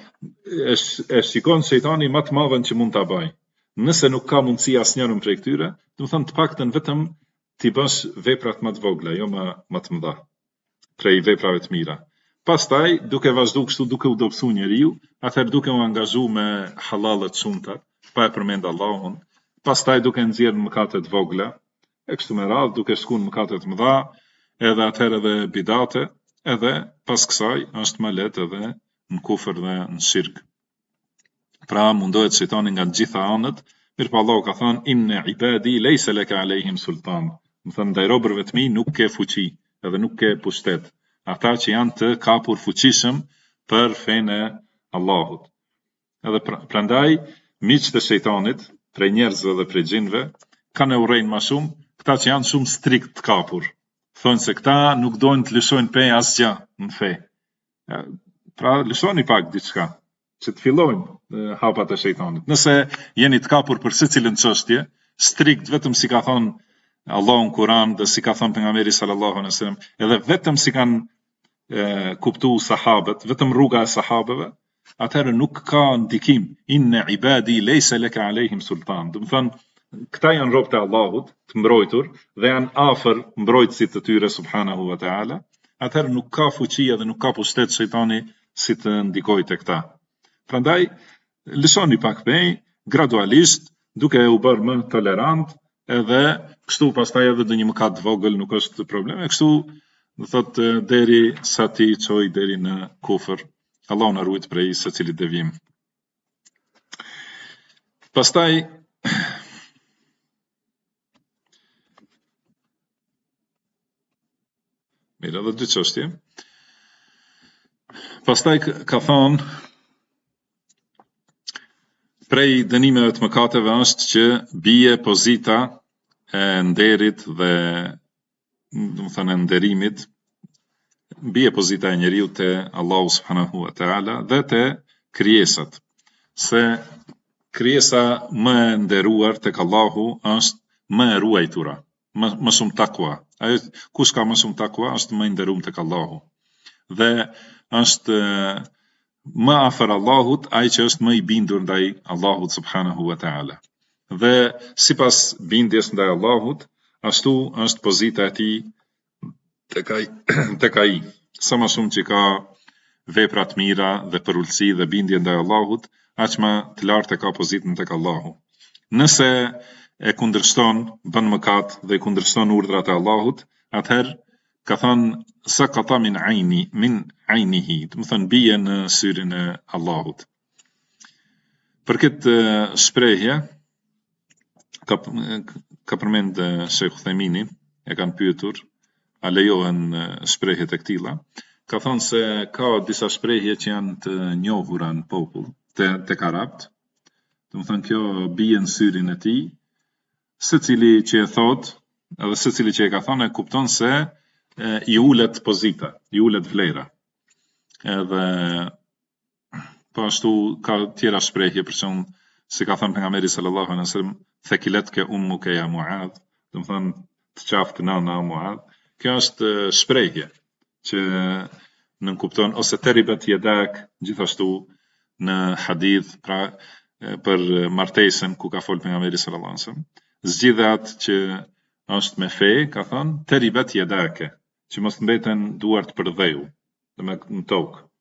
e shikon shejtani më të madhen që mund ta bëj. Nëse nuk ka mundësi asnjërin prej këtyre, do të thënë të paktën vetëm ti bësh veprat më të vogla, jo më të mëdha, prej veprave të mira. Pastaj, duke vazhdu kështu, duke u dobësu njeriu, atëherë duke u angazhu me halalet shumëta, pa e përmend Allahun, pastaj duke nxjerrë mëkatet vogla, e kështu me radhë, duke shku në mëkatet mëdha, edhe atëherë edhe bidate, edhe pas kësaj është më lehtë edhe në kufër dhe në shirk. Pra mundohet shejtani nga të gjitha anët, mirëpo Allahu ka thënë inna ibadi laysa laka alehim sultan. Do të thënë ndaj robërve të mi nuk ke fuqi, edhe nuk ke pushtet. Ata që janë të kapur fuqishëm për fenë e Allahut. Edhe prandaj miqtë e shejtanit, prej njerëzve dhe prej xhinëve, kanë urrejnë më shumë këta që janë shumë strikt të kapur. Thonë se këta nuk dojnë të lëshojnë pe asgjë në fe. Pra lëshoni pak diçka, që të fillojnë hapat e shejtanit. Nëse jeni të kapur për secilën çështje, strikt vetëm si ka thonë Allahu në Kur'an dhe si ka thonë pejgamberi sallallahu alaihi wasallam, edhe vetëm si kanë kuptuar sahabët, vetëm rruga e sahabëve, atëherë nuk ka ndikim. Inna ibadi laysa laka alehim sultan. Do të thënë këta janë robët e Allahut, të mbrojtur dhe janë afër mbrojtësit të tyre subhanahu wa taala. Atëherë nuk ka fuqi dhe nuk ka pushtet shejtani si të ndikojë te këta. Prandaj lëshoni pak pej, gradualisht, duke u bërë më tolerant, edhe kështu pastaj edhe do një mëkat vogël nuk është problem, e kështu do thotë deri sa ti çoj deri në kufër. Allahu na ruaj prej secilit devijim. Pastaj mirë, edhe dy çështje. Pastaj ka thonë prej dënimeve të mëkateve është që bie pozita e nderit dhe do të thënë nderimit, bie pozita e njeriu te Allahu subhanahu wa taala dhe te krijesat. Se krijesa më e nderuar tek Allahu është më e ruajtura, më shumë takwa. Ai kush ka më shumë takwa është më i nderuar tek Allahu. Dhe është më afër Allahut ai që është më i bindur ndaj Allahut subhanahu wa taala. Dhe sipas bindjes ndaj Allahut, ashtu është pozita e tij tek ai. Sa më shumë që ka vepra të mira dhe përulësi dhe bindje ndaj Allahut, aq më të lartë ka pozitën tek Allahu. Nëse e kundërshton, bën mëkat dhe e kundërshton urdhrat e Allahut, atëherë ka thënë saqata min ainihi, do të thënë bie në syrin e Allahut. Për këtë shprehje ka përmend Sheikh Uthaymini, e kanë pyetur a lejohen shprehjet e këtilla. Ka thënë se ka disa shprehje që janë të njohura në popull, tek arabët. Do të thënë kjo bie në syrin e tij, secili që e thot, edhe secili që e ka thënë e kupton se i ulet pozita, i ulet vlera. Edhe po ashtu ka tjera shprehje, për shembull, si ka thënë pejgamberi sallallahu alaihi wasallam, thakilatka ummuka ya Muadh, do të thënë të qaftë nana Muadh. Kjo është shprehje që nën kupton ose teribet jedak, gjithashtu në hadith, pra për martesën ku ka fol pejgamberi sallallahu alaihi wasallam, zgjidhe atë që është me fe, ka thënë teribet jedake, që mos mbeten duart për dheu, dhe me në tokë,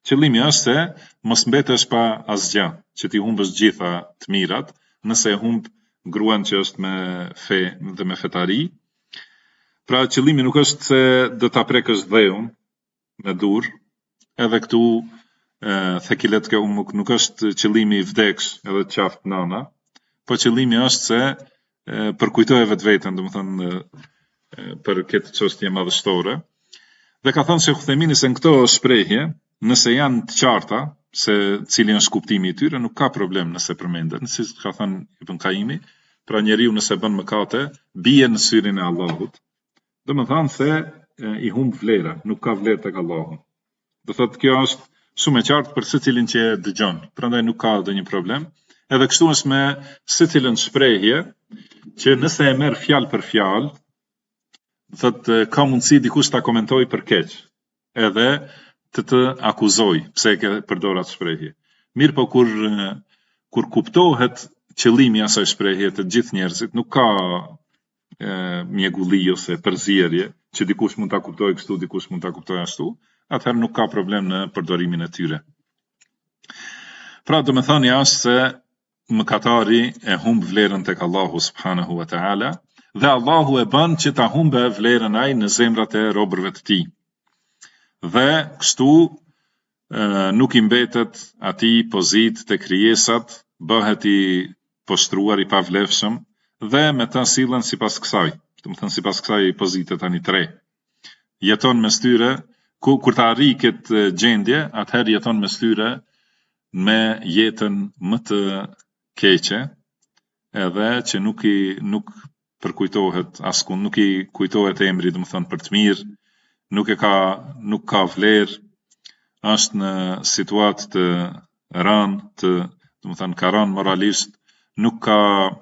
Qëllimi është se mos mbetesh pa asgjë, që ti humbësh gjitha të mirat, nëse e humb gruan që është me fe dhe me fetari. Pra qëllimi nuk është se do ta prekësh dheun me dur, edhe këtu thekilet ke umuk nuk është qëllimi i vdeksh edhe të qaft nana, po qëllimi është se përkujtoje vetveten, domethënë për këtë çështje madhështore. Dhe ka thënë Shejkhul Uthejmini se në këto shprehje, nëse janë të qarta se cili është kuptimi i tyre, nuk ka problem nëse përmenden, si ka thënë Ibn Qayyimi, pra njeriu nëse bën mëkate, bie në syrin e Allahut. Domethënë se i humb vlera, nuk ka vlerë tek Allahu. Do thotë kjo është shumë e qartë për secilin që e dëgjon, prandaj nuk ka ndonjë problem. Edhe kështu është me secilën shprehje që nëse e merr fjalë për fjalë, thotë ka mundësi dikush ta komentoj për keq, edhe të akuzoj pse e ke përdor atë shprehje. Mirë po kur kuptohet qëllimi i asaj shprehje të gjithë njerëzit, nuk ka mjegulli ose përzierje, që dikush mund ta kuptojë kështu, dikush mund ta kuptojë ashtu, atëherë nuk ka problem në përdorimin e tyre. Pra domethënia është se mëkatari e humb vlerën tek Allahu subhanahu wa taala, dhe Allahu e bën që ta humbe vlerën ai në zemrat e robërve të tij. Dhe kështu nuk i mbetet atij pozitë te krijesat, bëhet i poshtruar, i pavlefshëm, dhe me ta sillen sipas kësaj. Domethënë sipas kësaj pozite tani 3. Jeton mes tyre, kur ta arri këtë gjendje, atëherë jeton mes tyre me jetën më të keqe, edhe që nuk përkujtohet askund, nuk i kujtohet emri, domethënë për të mirë, nuk ka vlerë, është në situatë të rënë, domethënë ka rënë moralisht, nuk ka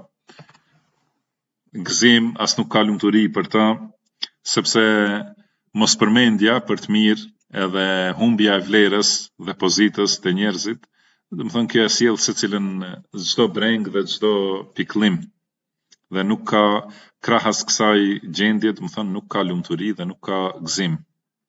gëzim, as nuk ka lumturi për ta, sepse mos përmendja për të mirë edhe humbja e vlerës dhe pozitës të njerëzit, domethënë kjo e sjell secilën çdo breng dhe çdo pikëllim, dhe nuk ka krahas kësaj gjendje, domethënë nuk ka lumturi dhe nuk ka gëzim.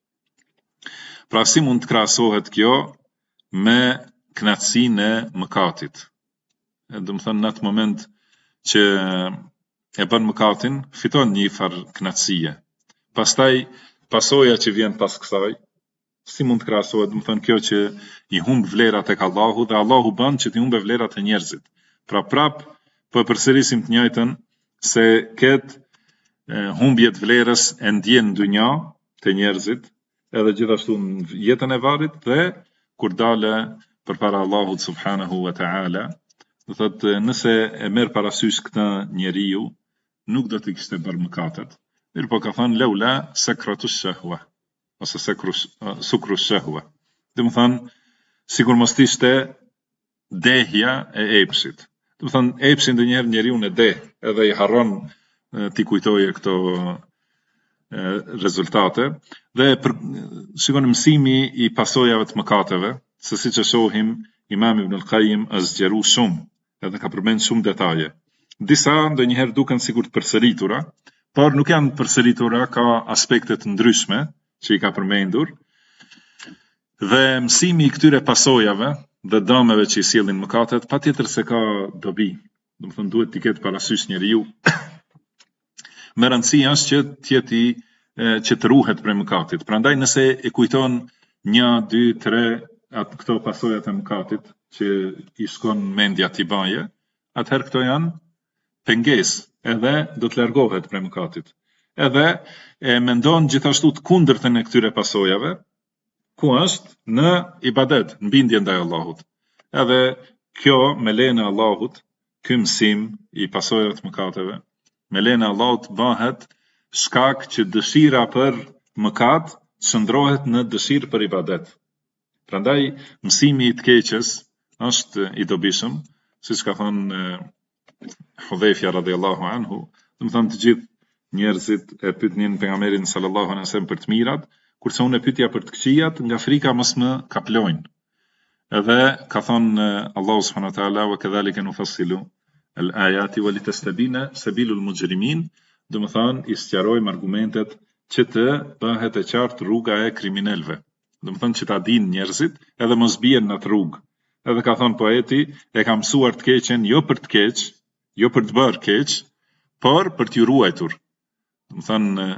Pra si mund të krahasohet kjo me kënaqësinë e mëkatit? Domethënë në atë moment që e bën mëkatin, fiton një farë kënaqësie. Pastaj pasoja që vjen pas kësaj, si mund të krahasohet, domethënë kjo që i humb vlerat tek Allahu dhe Allahu bën që të humbe vlerat e njerëzit. Pra prap po e përsërisim të njëjtën, se këtë humbje të vlerës e ndjen në dynja të njerëzit, edhe gjithashtu në jetën e varrit, dhe kur dale përpara Allahut subhanahu wa taala, do thotë nëse e merr parasysh këtë njeriu, nuk do të kishte bërë mëkatet. Mirë po ka thënë leula sakratu shahwa, ose sukru shahwa. Domethënë sikur mos ishte dehja e epshit. Domethënë epshi ndonjëherë njeriu e deh, edhe i harron t'i kujtoje këto rezultate, dhe shikoni mësimi i pasojave të mëkateve, se siç e shohim Imam Ibn al-Qayyim është zgjeruar shumë, edhe ka përmend shumë detaje. Disa ndonjëherë duken sikur të përsëritura, por nuk janë përsëritura, ka aspekte të ndryshme që i ka përmendur. Dhe mësimi i këtyre pasojave dhe dëmeve që i sjellin mëkatet, patjetër se ka dobi. Domethënë duhet t'i ketë parasysh njeriu. Me rëndësi është që t'jeti që të ruhet prej mëkatit. Prandaj nëse e kujton 1, 2, 3 këto pasojat e mëkatit që i shkon mendja t'i baje, atëherë këto janë pengesë, edhe do të largohet prej mëkatit. Edhe e mendon gjithashtu të kundërtën e këtyre pasojave, ku është në ibadet, në bindje ndaj Allahut. Edhe kjo me lejen e Allahut, ky mësim i pasojave të mëkateve, me lejen e Allahut bëhet shkak që dëshira për mëkat shndrohet në dëshirë për ibadet. Prandaj mësimi i të keqes është i dobishëm, siç ka thënë Hudhaifja radhiyallahu anhu, domethënë të gjithë njerëzit e pyetnin pejgamberin sallallahu alaihi wasallam për të mirat, kurse unë e pyetja për të këqijat, nga frika mos më kaplojnë. Edhe ka thënë Allahu subhanahu wa taala wa kadhalika nufassilu al-ayati wa litastabina sabilul mujrimin, domethënë i sqarojmë argumentet që të bëhet e qartë rruga e kriminalëve. do të thonë që ta dinë njerëzit, edhe mos bien në atë rrugë. Edhe ka thënë poeti, e ka mësuar të keqen jo për të keq, jo për të bërë keq, por për t'ju ruajtur. Do të thonë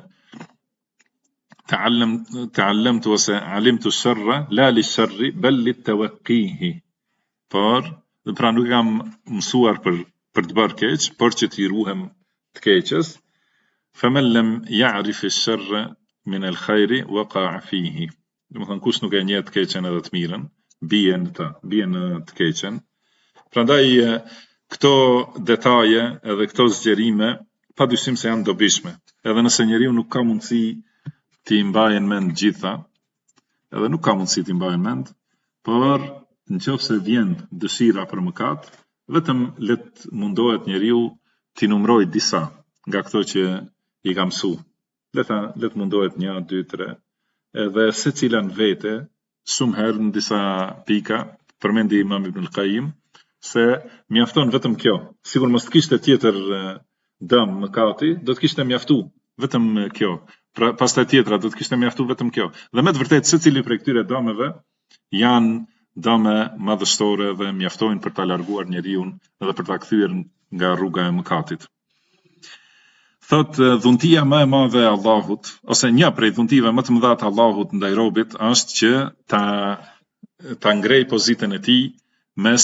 تعلمت ose علمت الشر لا للشر بل للتوقيه. Por, pra nuk kam mësuar për të bërë keq, por që t'i ruhem të keqës. فمن لم يعرف الشر من الخير وقع فيه. Do të thonë kush nuk e njeh të keqen edhe të mirën, bie në të keqen. Prandaj këto detaje edhe këto zgjerime padyshim se janë dobishme. Edhe nëse njeriu nuk ka mundësi t'i mbajnë mend gjitha, edhe nuk ka mundësi t'i mbajnë mend, por nëse vjen dëshira për mëkat, vetëm let mundohet njeriu t'i numroj disa nga këto që i ka mësu. Let mundohet 1, 2, 3, edhe secila në vete, shumë herë në disa pika, përmendi Imam Ibn al-Qayyim, se mjafton vetëm kjo. Sigur mos të kishte tjetër dëm mëkati, do të kishte mjaftu vetëm kjo. Pra pastaj tjetra do të kishte mjaftu vetëm kjo. Dhe me të vërtetë secili prej këtyre dëmeve janë dëme madhështore dhe mjaftojnë për ta larguar njeriu edhe për ta kthyer nga rruga e mëkatit. Thot dhuntia më e madhe e Allahut, ose një prej dhuntive më të mëdha të Allahut ndaj robit është që ta ngrej pozitën e tij mes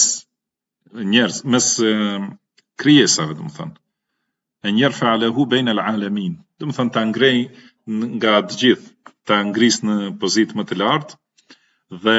krijesave, do të thonë. E njerfa alehu bejn el alamin. Do të thonë ta ngrej nga të gjithë, ta ngris në pozitë më të lartë dhe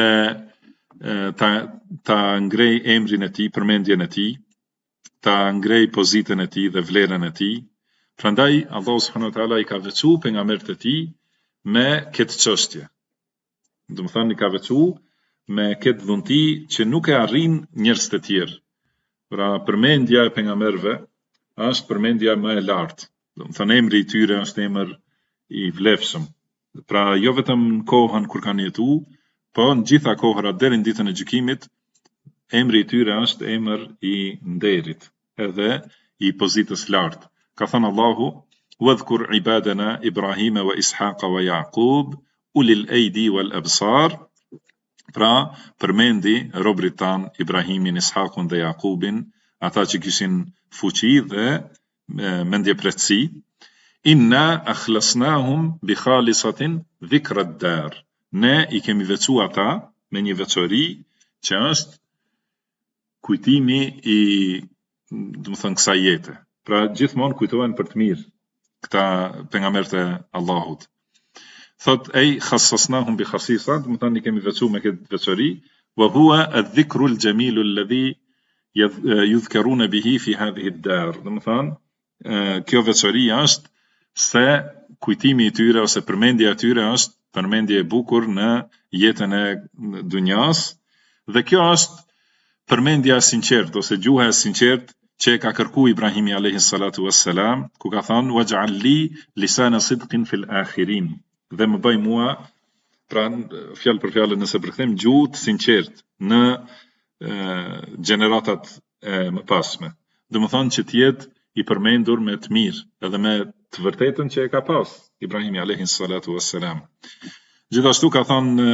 ta ngrej emrin e tij, përmendjen e tij, ta ngrej pozitën e tij dhe vlerën e tij. Prandaj Allahu subhanahu wa taala i ka veçuar pejgamberët e tij me këtë çështje. Do të thonë i ka veçuar me këtë dhunti që nuk e arrin njerëz të tjerë. Pra përmendja e pejgamberëve është përmendja më e lartë. Do të thonë emri i tyre është emër i vlefshëm. Pra jo vetëm në kohën kur kanë jetuar, po në gjitha kohërat deri në ditën e gjykimit, emri i tyre është emër i nderit, edhe i pozitës lartë. Ka thënë Allahu: "Wadhkur ibadana Ibrahima wa Ishaqa wa Yaqub ulil aidi wal absar." Pra përmendi robrit tan Ibrahimin, Ishaqun dhe Jaqubin, ata që kishin fuqi dhe mendjepretësi. Inna akhlasnahum bi khalisatin dhikra ad-dar. Ne i kemi veçuar ata me një veçori që është kujtimi i, do të thënë, kësaj jete. Pra gjithmonë kujtohen për të mirë këta pejgamberët e Allahut. Thot ej khassasnahum bi khasisa, do të thënë i kemi veçuar me këtë veçori, wa huwa adh-dhikru al-jamilu alladhi yudhkaruna bihi fi hadhihi ad-dar. Do të thënë kjo veçori është se kujtimi i tyre ose përmendja e tyre është përmendje e bukur në jetën e dunjas, dhe kjo është përmendja e sinqertë ose gjuha e sinqertë që ka kërku Ibrahimi alayhi salatu wassalam, ku ka thënë waj'al li lisana sidqin fil akhirin. Dhe më bëj mua, pra fjalë për fjalë nëse përkthejmë, gjuhë të sinqertë në gjeneratat e mëpasme. Do të thonë që të jetë i përmendur me të mirë, edhe me të vërtetën që e ka pas Ibrahimi alayhi salatu wassalam. Gjithashtu ka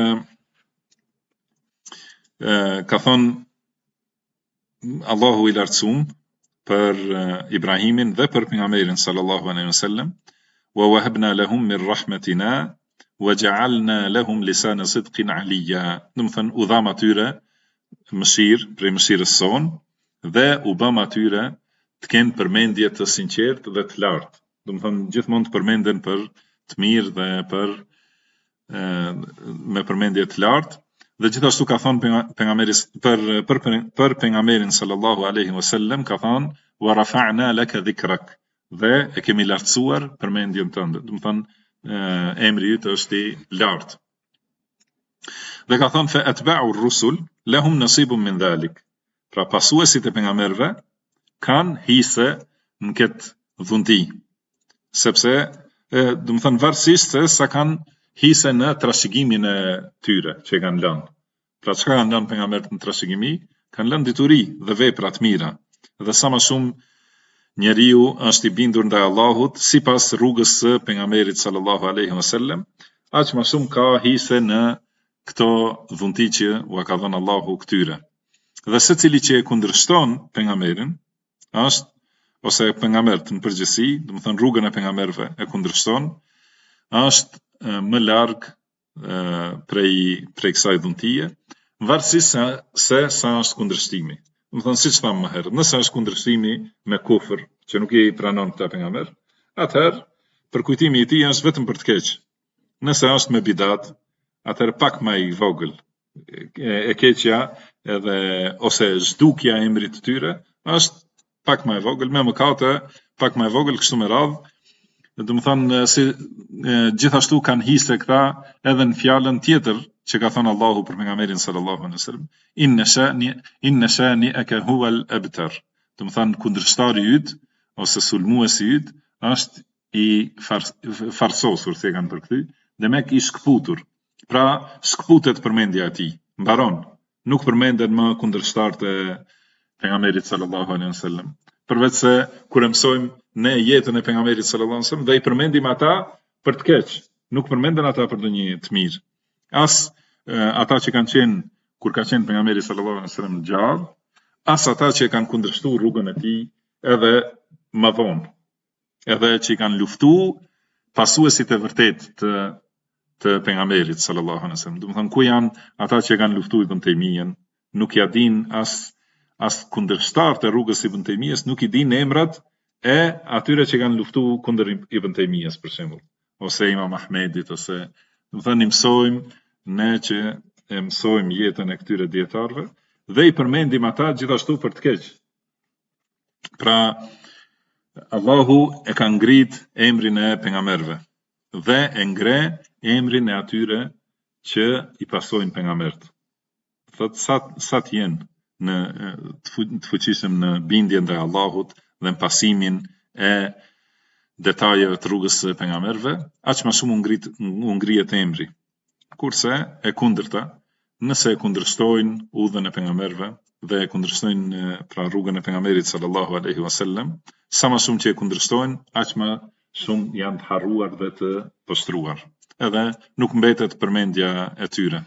thënë Allahu i lartësuar për Ibrahimin dhe për pejgamberin sallallahu alaihi wasallam: "Wa wahabna lahum min rahmatina wa ja'alna lahum lisana sidqin 'aliyya." Do të thënë u dham atyre mëshirë prej mëshirës son dhe u bëm atyre të kenë përmendje të sinqertë dhe të lartë. Do të thënë gjithmonë të përmenden për të mirë dhe me përmendje të lartë. Dhe gjithashtu ka thënë për pejgamberin sallallahu alaihi wasallam, ka thënë wa rafa'na laka dhikrak, dhe e kemi lartësuar përmendjen tënde. Do të thënë emri yt është i lartë. Dhe ka thënë fa atba'u ar-rusul lahum nasibun min dhalik. Pra pasuesit e pejgamberëve kanë hise në këtë dhunti, sepse do të thënë varësisht se sa kanë hise në trashëgimin e tyre që kanë lënë. Pra çka kanë lënë pejgamberët në trashëgimi? Kanë lënë dituri dhe vepra të mira. Dhe sa më shumë njeriu është i bindur ndaj Allahut sipas rrugës së pejgamberit sallallahu alaihi wasallam, aq më shumë ka hise në këto dhunti që ua ka dhënë Allahu këtyre. Dhe secili që e kundërshton pejgamberin është ose pejgambert në përgjithësi, domethënë rrugën e pejgamberëve e kundërshton, është më larg prej kësaj dhuntie, varësisht se sa është kundërshtimi. Domethënë siç thamë më herët, nëse është kundërshtimi me kufër, që nuk i pranon këtë pejgamber, atëherë përkujtimi i tij është vetëm për të keq. Nëse është me bidat, atëherë pak më i vogël. E keqja edhe ose zhdukja e emrit të tyre është pak më e vogël, me mëkate pak më e vogël kështu me radhë. Domethënë si gjithashtu kanë hise këta edhe në fjalën tjetër që ka thënë Allahu për pejgamberin sallallahu alaihi wasallam, inna shani'aka huwal abtar. Domethënë kundërshtari yt ose sulmuesi yt është i farsosur, si e kanë përkthy, demek i shkputur. Pra shkputet përmendja e tij, mbaron, nuk përmenden më kundërshtarët e pejgamberit sallallahu alaihi wasallam. Përveç se kur e mësojmë ne jetën e pejgamberit sallallahu alaihi wasallam dhe i përmendim ata për të keq, nuk përmenden ata për ndonjë të mirë. As ata që kanë qenë kur ka qenë pejgamberi sallallahu alaihi wasallam gjallë, as ata që kanë kundërshtuar rrugën e tij edhe më vonë, edhe që kanë luftuar pasuesit e vërtet të pejgamberit sallallahu alaihi wasallam. Domethënë ku janë ata që kanë luftuar Ibn Taymiyën, nuk ja din as kundërshtarët e rrugës Ibn Taymiyës, nuk i din emrat e atyre që kanë luftuar kundër Ibn Taymiyës për shembull, ose Imam Ahmedit, ose domethënë mësojmë ne që e mësojmë jetën e këtyre dietarëve dhe i përmendim ata gjithashtu për të keq. Pra Allahu e ka ngrit emrin e pejgamberëve dhe e ngre emrin e atyre që i pasojnë pejgambert. Thot sa të jenë në të fuqishëm në bindjen ndaj Allahut dhe në pasimin e detajeve të rrugës së pejgamberëve, aq më shumë u ngrihet emri. Kurse e kundërta, nëse e kundërshtojnë udhën e pejgamberëve dhe e kundërshtojnë pra rrugën e pejgamberit sallallahu alaihi wasallam, sa më shumë që e kundërshtojnë, aq më shumë janë të harruar dhe të poshtruar. Edhe nuk mbetet përmendja e tyre.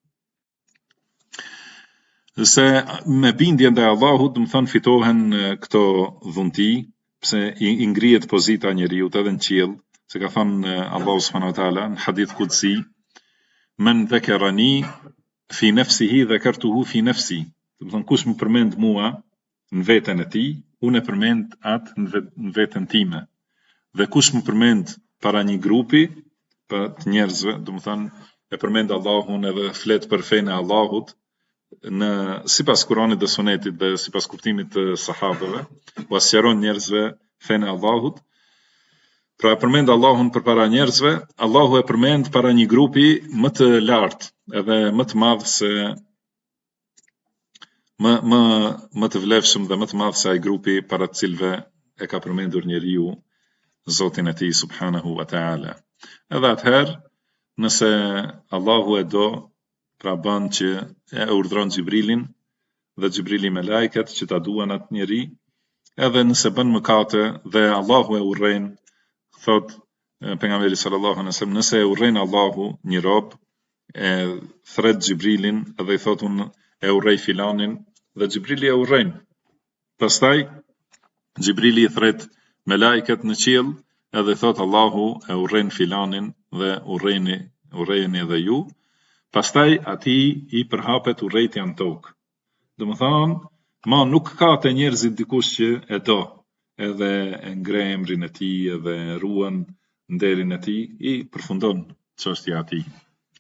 Se me bindje ndaj Allahut, domethënë fitohen këto dhunti, pse i ngrihet pozita e njeriut edhe në qiell, se ka thënë Allahu subhanahu wa taala në hadith qudsi, men dhakarani fi nafsihi dhakartuhu fi nafsi. Domethënë kush më përmend mua në veten e tij, unë e përmend atë në veten time. Dhe kush më përmend para një grupi, për të njerëzve, domethënë e përmend Allahun edhe flet për fenë e Allahut, sipas Kuranit dhe Sunetit dhe sipas kuptimit të sahabëve, u sqaron njerëzve fenë e Allahut. Pra përmend Allahun përpara njerëzve, Allahu e përmend para një grupi më të lartë, edhe më të madh se më të vlefshëm dhe më të madh se ai grupi para të cilëve e ka përmendur njeriu Zotin e tij subhanahu wa taala. Edhe atëherë, nëse Allahu e do, pra bën që e urdhron Xhibrilin dhe Xhibrili me lajket që ta duan atë njeri, edhe nëse bën mëkate dhe Allahu e urren, thot pejgamberi sallallahu alaihi wasallam, nëse e urren Allahu një rob, e thret Xhibrilin dhe i thot unë e urrej filanin dhe Xhibrili e urren. Pastaj Xhibrili i thret me lajket në qiell edhe thot Allahu e urren filanin dhe urrejeni edhe ju. Pastaj atij i përhapet urrejtja në tokë. Domethënë, nuk ka te njerëzit dikush që e do, edhe e ngre emrin e tij edhe ruan nderin e tij, i përfundon çështja e tij.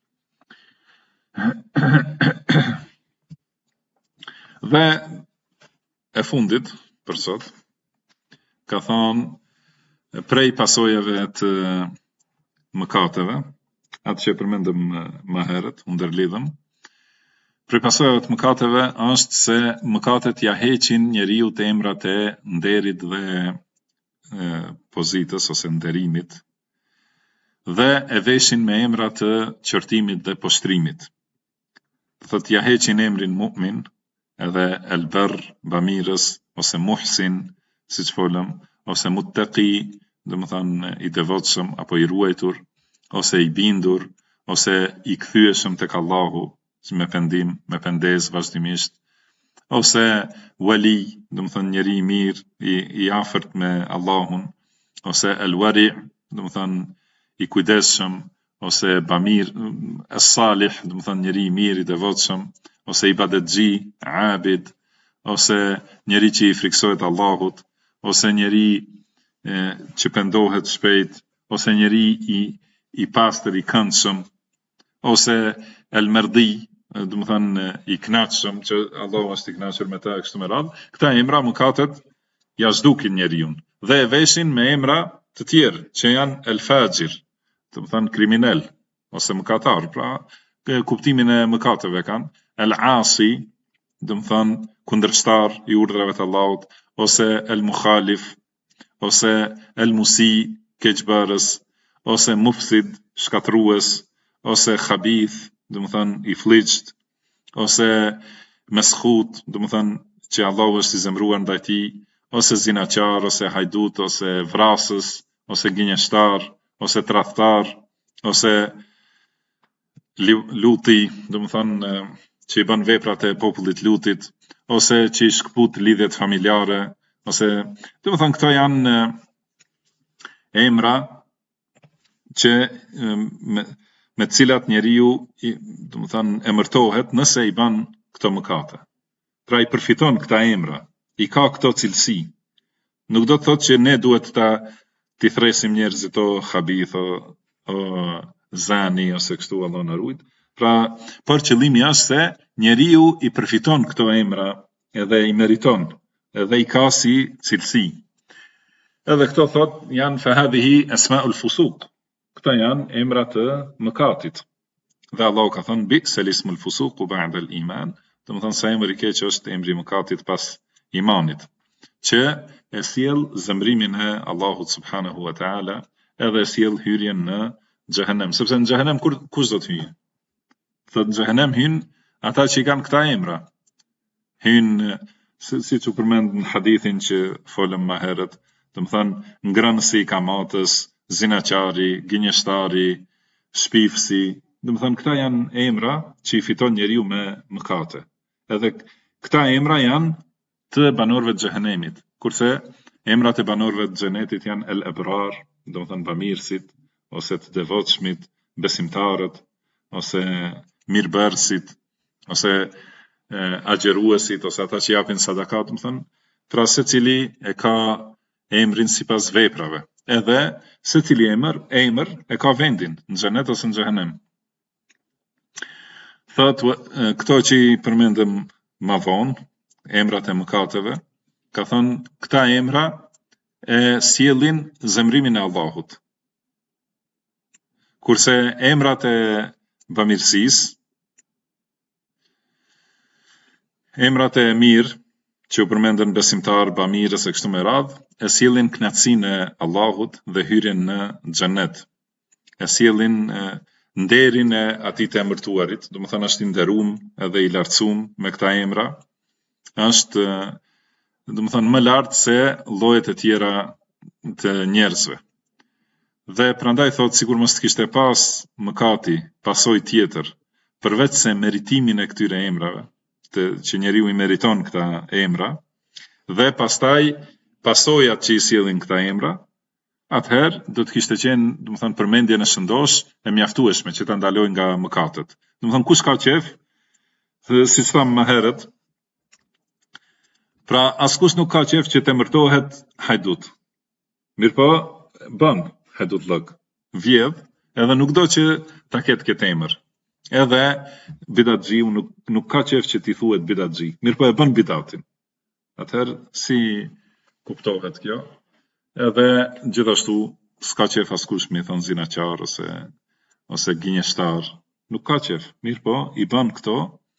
Dhe e fundit për sot ka thonë prej pasojave të mëkateve, atë që e përmendëm më herët, u ndërlidhëm. Prej pasojave të mëkateve është se mëkatet ja heqin njeriu të emrat e nderit dhe pozitës ose nderimit dhe e veshin me emra të qortimit dhe poshtrimit. Thot ja heqin emrin mu'min, edhe elber, bamirës, ose muhsin, siç folëm, ose muttaqi, domethënë i devotshëm apo i ruajtur, ose i bindur, ose i kthyeshëm tek Allahu, me pendim, me pendesë vazhdimisht, ose wali, do të thënë njeri i mirë, i afërt me Allahun, ose el-wari, do të thënë i kujdesshëm, ose bamir, as-salih, do të thënë njeri i mirë, i devotshëm, ose ibadetxhi, abid, ose njeri që i friksohet Allahut, ose njeri që pendohet shpejt, ose njeri i pastër, i këndshëm, ose el-merdi, do të thënë i kënaqshëm, që Allahu është i kënaqur me ta kështu me radhë. Këta emra mëkatet ja zhdukin njeriu dhe e veshin me emra të tjerë që janë el-fajir, do të thënë kriminal ose mëkatar, pra kuptimin e mëkateve kanë, el-asi, do të thënë kundërshtar i urdhrave të Allahut, ose el-mukhalif, ose el-musi, keqbërës, ose mufsid, shkatrues, ose khabith, do të thënë i fligjt, ose meskhut, do të thënë që Allahu është i zemruar ndaj tij, ose zinaqar, ose hajdut, ose vrasës, ose gënjeshtar, ose tradhtar, ose luti, do të thënë që i bën veprat e popullit lutit, ose që i shkput lidhjet familjare, ose do të thënë këto janë emra që me të cilat njeriu do të thënë emërtohet nëse i bën këto mëkate. Pra i përfiton këta emra, i ka këto cilësi. Nuk do të thotë që ne duhet t'i thresim njerëzit o khabith, o zani, ose kështu Allah na ruaj. Pra, por qëllimi është se njeriu i përfiton këto emra edhe i meriton, edhe i ka si cilësi. Edhe këto thot janë fahadhihi asma'ul fusuq. Këta janë emra të mëkatit. Dhe Allahu ka thënë bi'sal ismul fusuq ba'da al-iman, do të thënë sa emri i keq është emri i mëkatit pas imanit, që e sjell zemrimin e Allahut subhanahu wa taala, edhe e sjell hyrjen në xhehenem, sepse në xhehenem kush do të hyjë? Thot në xhehenem hyn ata që i kanë këta emra. Hyn siç u përmend në hadithin që folëm më herët, do të thënë ngrënësi i kamatës, zinaqari, gënjeshtari, shpifsi, do të thënë këta janë emra që i fiton njeriu me mëkate. Edhe këta emra janë të banorëve të xhehenemit, kurse emrat e banorëve të xhenetit janë el-ebrar, do të thënë bamirësit, ose të devotshmit, besimtarët, ose mirëbërësit, ose agjeruesit, ose ata që japin sadakat, do të thënë, pra secili e ka emrin sipas veprave. Edhe secili emër e ka vendin në xhenet ose në xhehenem. Thot këto që i përmendëm më vonë, emrat e mëkateve, ka thënë këta emra e sjellin zemrimin e Allahut. Kurse emrat e bamirësisë, emrat e mirë që u përmendën besimtar, bamirës e kështu me radhë, e sjellin kënaqësinë e Allahut dhe hyrjen në xhenet. E sjellin nderin e atij të emërtuarit, do të thënë është i nderuar edhe i lartësuar me këta emra, është do të thënë më lart se llojet e tjera të njerëzve. Dhe prandaj thotë sikur mos të kishte pas mëkati pasojë tjetër, përveç se meritimin e këtyre emrave, që njeriu i meriton këta emra, dhe pastaj pasojat që i sjellin këta emra, atëherë do të kishte qenë, do të thënë, përmendje në shëndosh e mjaftueshme që ta ndaloj nga mëkatet. Do të thënë kush ka qef, siç tham më herët, pra askush nuk ka qef që të emërtohet hajdut. Mirëpo bën hajdutlëk, vjedh, edhe nuk do që ta ketë këtë emër. Edhe bidatxhiu nuk ka qef që t'i thuhet bidatxhi, mirëpo e bën bidatin. Atëherë si kuptohet kjo? Edhe gjithashtu s'ka qef askush me thon zinaqar ose gënjeshtar, nuk ka qef, mirëpo i bën këto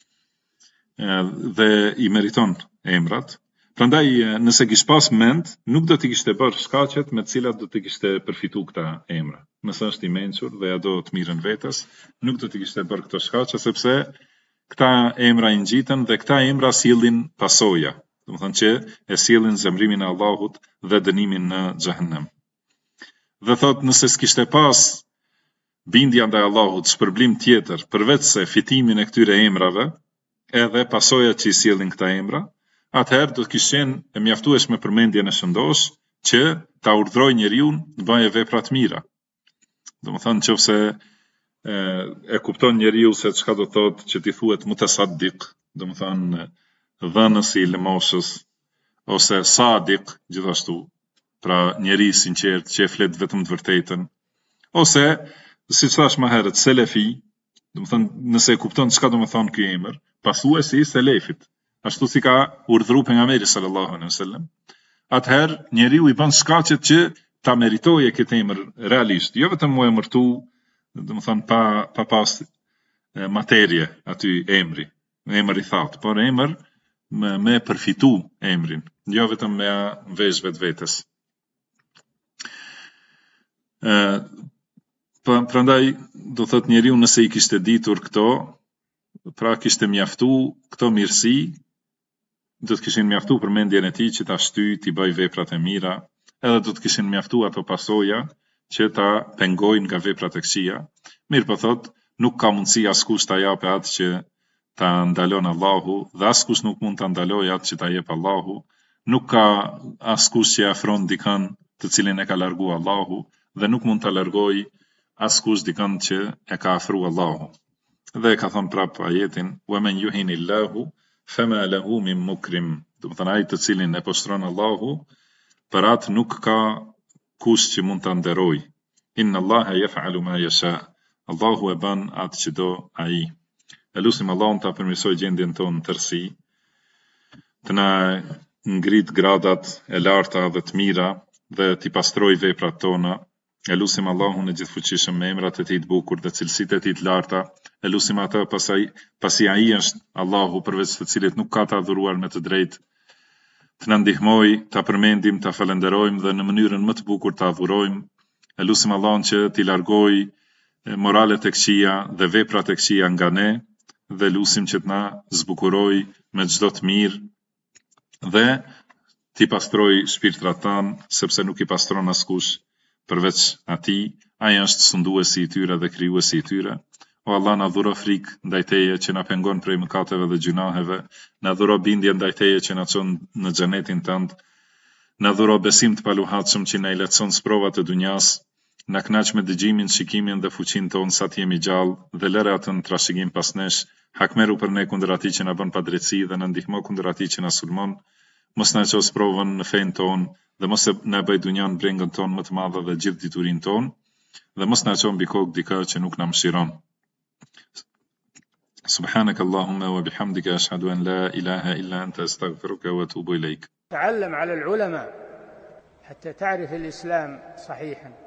dhe i meriton emrat. Prandaj nëse kish pas mend, nuk do t'i kishte bërë shkaqet me të cilat do t'i kishte përfituar këta emra. Nëse është i mençur dhe ja do të mirën vetes, nuk do t'i kishte bërë këto shkaqe sepse këta emra i ngjiten dhe këta emra sjellin pasoja. Do të thënë që e sjellin zemrimin e Allahut dhe dënimin në xhehenem. Dhe thot nëse s'kishte pas bindja ndaj Allahut shpërblim tjetër përveç se fitimin e këtyre emrave, edhe pasojat që i sjellin këta emra, atëherë do të kishte qenë e mjaftueshme përmendjen e shëndosh që ta urdhrojë njeriu të bëjë vepra të mira. Domethënë nëse e kupton njeriu se çka do thotë që ti thuhet mutasaddiq, domethënë dhënës i lëmoshës, ose sadik gjithashtu, pra njeri sinqert që e flet vetëm të vërtetën, ose siç thash më herët selefi, domethënë nëse e kupton çka do të thonë ky emër, pasuesi i selefit, ashtu si ka urdhëruar pejgamberi sallallahu alaihi wasallam, atëherë njeriu i bën shkaqet që ta meritojë këtë emër realisht, jo vetëm mu emërtu, domethënë pa pas materie aty emri, emër i thatë, por emër me përfitu emrin, jo vetëm me vesh vetvetes. Prandaj do thot njeriu nëse i kishte ditur këto, pra kishte mjaftu këto mirësi, do të kishin mjaftu përmendjen e tij që ta shtyj t'i bëj veprat e mira, edhe do të kishin mjaftu ato pasoja që ta pengojnë nga veprat e këqija. Mirë po thot, nuk ka mundësi askush ta japë atë që ta ndalon Allahu, dhe askush nuk mund ta ndalojë atë që ta jep Allahu, nuk ka askush që afron dikën të cilin e ka larguar Allahu, dhe nuk mund ta largojë askush dikën që e ka afruar Allahu. Dhe ka thënë prap ajetin, wa man yuhinillahu fama lahu min mukrim. Do të thonë ai të cilin e poshtron Allahu, për atë nuk ka kush që mund ta nderojë. Inna Allaha yaf'alu ma yasha. Allahu e bën atë që do ai. E lutim Allahun ta përmirësoj gjendjen tonë në tërësi, të na ngrit gradat e larta dhe të mira dhe t'i pastroj veprat tona. E lutim Allahun e gjithfuqishëm me emrat e tij të bukur dhe cilësitë e tij të larta. E lutim atë pasi ai është Allahu përveç të cilit nuk ka të adhuruar me të drejtë, të na ndihmoj, ta përmendim, ta falenderojmë dhe në mënyrën më të bukur ta adhurojmë. E lutim Allahun që t'i largoj moralet e këqija dhe veprat e këqija nga ne, dhe lutim që të na zbukuroj me çdo të mirë dhe t'i pastroj shpirtrat tanë, sepse nuk i pastron askush përveç atij, ai është sunduesi i tyre dhe krijuesi i tyre. O Allah, na dhuro frikë ndaj teje që na pengon prej mëkateve dhe gjunaheve, na dhuro bindje ndaj teje që na çon në xhenetin tënd, na dhuro besim të paluhatshëm që na i lehtëson sprovat e dunjas, na kënaq me dëgjimin, shikimin dhe fuqinë tonë sa të jemi gjallë, dhe lëre atë në trashëgim pas nesh, hakmeru për ne kundër atij që na bën padrejtësi dhe na ndihmo kundër atij që na sulmon. Mos na çoj sprovën në fenë tonë dhe mos na bëj dunjan brengën tonë më të madhe dhe gjithë diturinë tonë, dhe mos na çon mbi kokë dikë që nuk na mëshiron. سبحانك اللهم وبحمدك أشهد أن لا إله إلا أنت أستغفرك وأتوب إليك. تعلم على العلماء حتى تعرف الإسلام صحيحا.